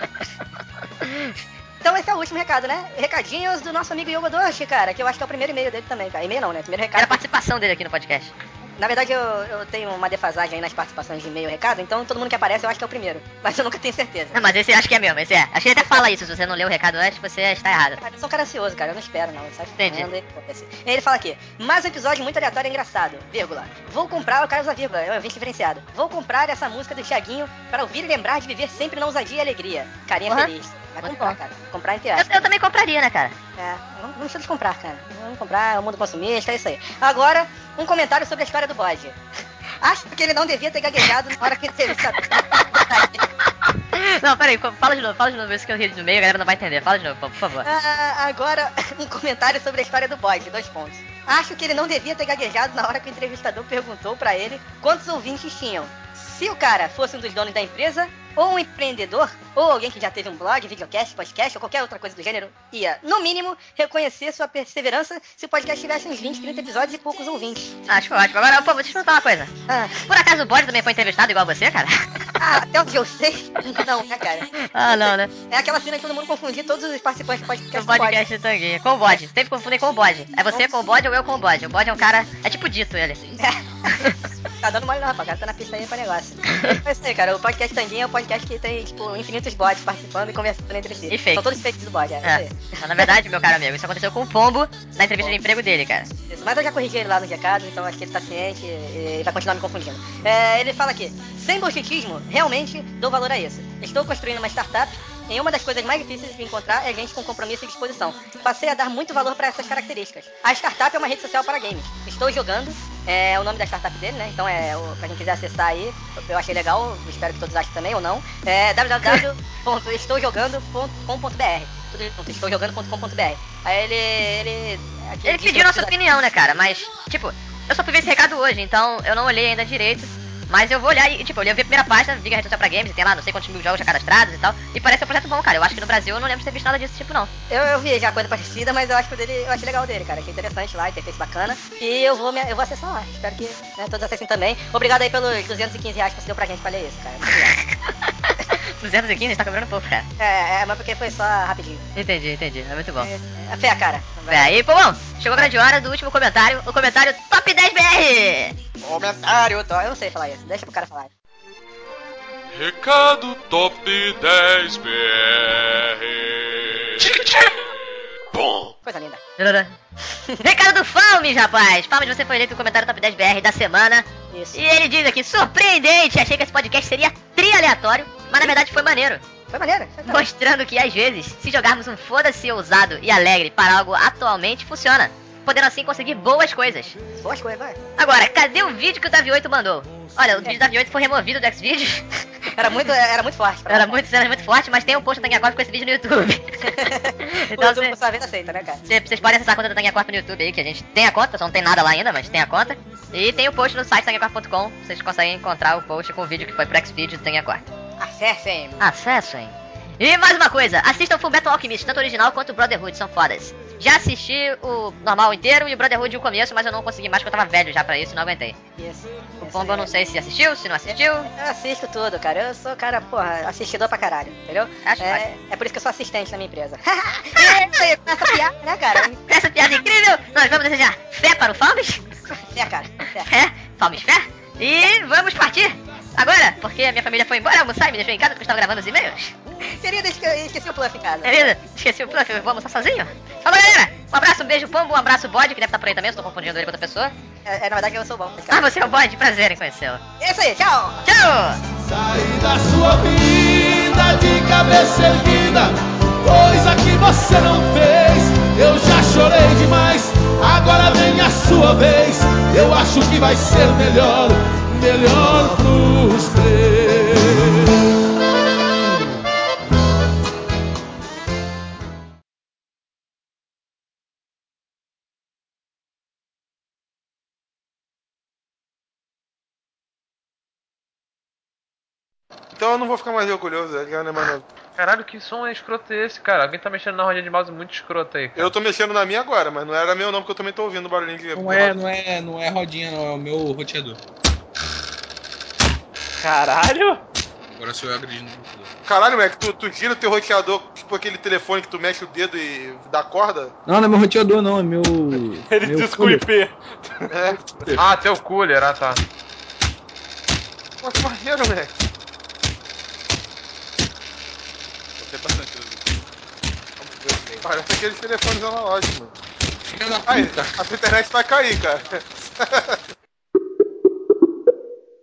Então esse é o último recado, né? Recadinhos do nosso amigo Yogodoshi, cara, que eu acho que é o primeiro e-mail dele também, cara. E-mail não, né? Primeiro recado. Era a participação dele aqui no podcast. Na verdade, eu tenho uma defasagem aí nas participações de e-mail e recado, então todo mundo que aparece eu acho que é o primeiro. Mas eu nunca tenho certeza. Não, mas esse acho que é mesmo, esse é. Acho que ele até fala isso, se você não leu o recado antes, você está errado. Eu sou um cara ansioso, cara, eu não espero não, sabe? Entendi. Ele fala aqui, mais um episódio muito aleatório e engraçado, vírgula. Vou comprar, o cara usa vírgula, é um evento diferenciado. Vou comprar essa música do Thiaguinho para ouvir e lembrar de viver sempre na ousadia e alegria. Carinha feliz. Vai comprar, cara. Comprar entre aspas. Eu também compraria, né, cara? É, vamos todos comprar, cara. Vamos comprar, é o mundo consumista, é isso aí. Agora, um comentário sobre a história do bode. Acho que ele não devia ter gaguejado na hora que ele teve essa... Não, peraí, fala de novo, isso que eu ri no meio, a galera não vai entender. Fala de novo, por favor. Agora, um comentário sobre a história do bode, 2 pontos. Acho que ele não devia ter gaguejado na hora que o entrevistador perguntou pra ele quantos ouvintes tinham. Se o cara fosse um dos donos da empresa, ou um empreendedor, ou alguém que já teve um blog, videocast, podcast, ou qualquer outra coisa do gênero, ia, no mínimo, reconhecer sua perseverança se o podcast tivesse uns 20, 30 episódios e poucos ouvintes. Acho ótimo. Agora, pô, vou te perguntar uma coisa. Por acaso o bode também foi entrevistado igual você, cara? Até onde eu sei, não, né, cara? Não, né? É aquela cena que todo mundo confundia todos os participantes do podcast. O podcast do Tanguinha. Com o bode. Sempre confundem com o bode. É você com o bode ou eu com o bode. O bode é um cara... É tipo dito ele. Tá dando mole não, rapaz. O cara tá na pista aí pra negócio. É isso aí, cara. O podcast Tanguinha é um podcast que tem, tipo, infinitos bodes participando e conversando entre si. E fake. São todos fakes do bode, é. Mas, na verdade, meu caro amigo, isso aconteceu com o Pombo na entrevista de emprego dele, cara. Isso. Mas eu já corrigi ele lá nos recados, então acho que ele tá ciente e vai continuar me confundindo. Ele fala aqui, sem bullshitismo, realmente dou valor a isso. Estou construindo uma startup e uma das coisas mais difíceis de encontrar é gente com compromisso e disposição. Passei a dar muito valor para essas características. A startup é uma rede social para games. Estou jogando, é o nome da startup dele, né? Então pra quem quiser acessar aí, eu achei legal, espero que todos achem também ou não. É www.esteujogando.com.br. Tudo junto, esteujogando.com.br. Aí ele pediu nossa opinião, né, cara? Mas, tipo, eu só fui ver esse recado hoje, então eu não olhei ainda direito. Mas eu vou olhar e, tipo, eu vi a primeira página, vi que a rede social pra games, e tem lá não sei quantos mil jogos já cadastrados e tal. E parece um projeto bom, cara. Eu acho que no Brasil eu não lembro de ter visto nada desse tipo, não. Eu vi já coisa parecida, mas eu acho que eu achei legal dele, cara. Achei interessante lá, interface bacana. E eu vou acessar lá. Espero que todos acessem também. Obrigado aí pelos R$215 que você deu pra gente pra ler isso, cara. Muito obrigado. 215, tá cobrando pouco, cara. Mas porque foi só rapidinho. Entendi. É muito bom. É fé, cara. E, pô, bom, chegou a grande hora do último comentário. O comentário Top 10 BR. Comentário, eu não sei falar isso. Deixa pro cara falar. Recado Top 10 BR. Bom. Coisa linda. Recado do Falmes, rapaz. Falmes, você foi eleito no comentário Top 10 BR da semana. Isso. E ele diz aqui, surpreendente, achei que esse podcast seria aleatório, mas na verdade foi maneiro. Foi maneiro? Mostrando que às vezes, se jogarmos um foda-se ousado e alegre para algo atualmente, funciona. Podendo assim conseguir boas coisas. Boas coisas, vai. Agora, cadê o vídeo que o Davi 8 mandou? Olha, o vídeo do Davi 8 foi removido do Xvideos. Era muito forte. Era muito forte, mas tem um post da Tanguinha Corp com esse vídeo no YouTube. Então, o YouTube por sua vez aceita, né, cara? Vocês podem acessar a conta da Tanguinha Corp no YouTube aí, que a gente tem a conta, só não tem nada lá ainda, mas tem a conta. E tem o post no site tanguinhacorp.com, vocês conseguem encontrar o post com o vídeo que foi pro Xvideos do Tanguinha Corp. Acessem. E mais uma coisa, assistam o Fullmetal Alchemist, tanto o original quanto o Brotherhood, são fodas. Já assisti o normal inteiro e o Brotherhood o começo, mas eu não consegui mais porque eu tava velho já pra isso e não aguentei. Isso. O Pombo eu não sei se assistiu, se não assistiu. Eu assisto tudo, cara. Eu sou, cara, porra, assistidor pra caralho, entendeu? É por isso que eu sou assistente na minha empresa. Com essa piada, né, cara? Com essa piada incrível, nós vamos desejar fé para o Falmes. Fé, cara. Fé. Falmes, fé. E vamos partir agora, porque a minha família foi embora almoçar e me deixou em casa porque eu estava gravando os e-mails. Querida, esqueci o Pluff em casa. Querida, esqueci o Pluff, eu vou almoçar sozinho. Falou, galera. Um abraço, um beijo, Pombo, um abraço, Bode, que deve estar por aí também, eu estou confundindo ele com outra pessoa. Na verdade eu sou bom. Você é o Bode, prazer em conhecê-lo. É isso aí, tchau. Saí da sua vida de cabeça erguida, coisa que você não fez. Eu já chorei demais, agora vem a sua vez. Eu acho que vai ser melhor pros três. Então eu não vou ficar mais orgulhoso, já não é mais novo. Caralho, que som é escroto esse, cara? Alguém tá mexendo na rodinha de mouse muito escroto aí, cara. Eu tô mexendo na minha agora, mas não era meu não, porque eu também tô ouvindo o barulhinho de... Não é rodinha não, é o meu roteador. Caralho! Agora sou eu agredindo o computador. Caralho, Mac, tu gira o teu roteador, tipo aquele telefone que tu mexe o dedo e dá corda? Não é meu roteador, não, é meu. Ele meu diz com o IP. É. Ah, teu cooler, tá. Pô, que maneiro, Mac. Gostei bastante do vídeo. Parece aqueles telefones analógicos, mano. Aí, a tua internet vai cair, cara.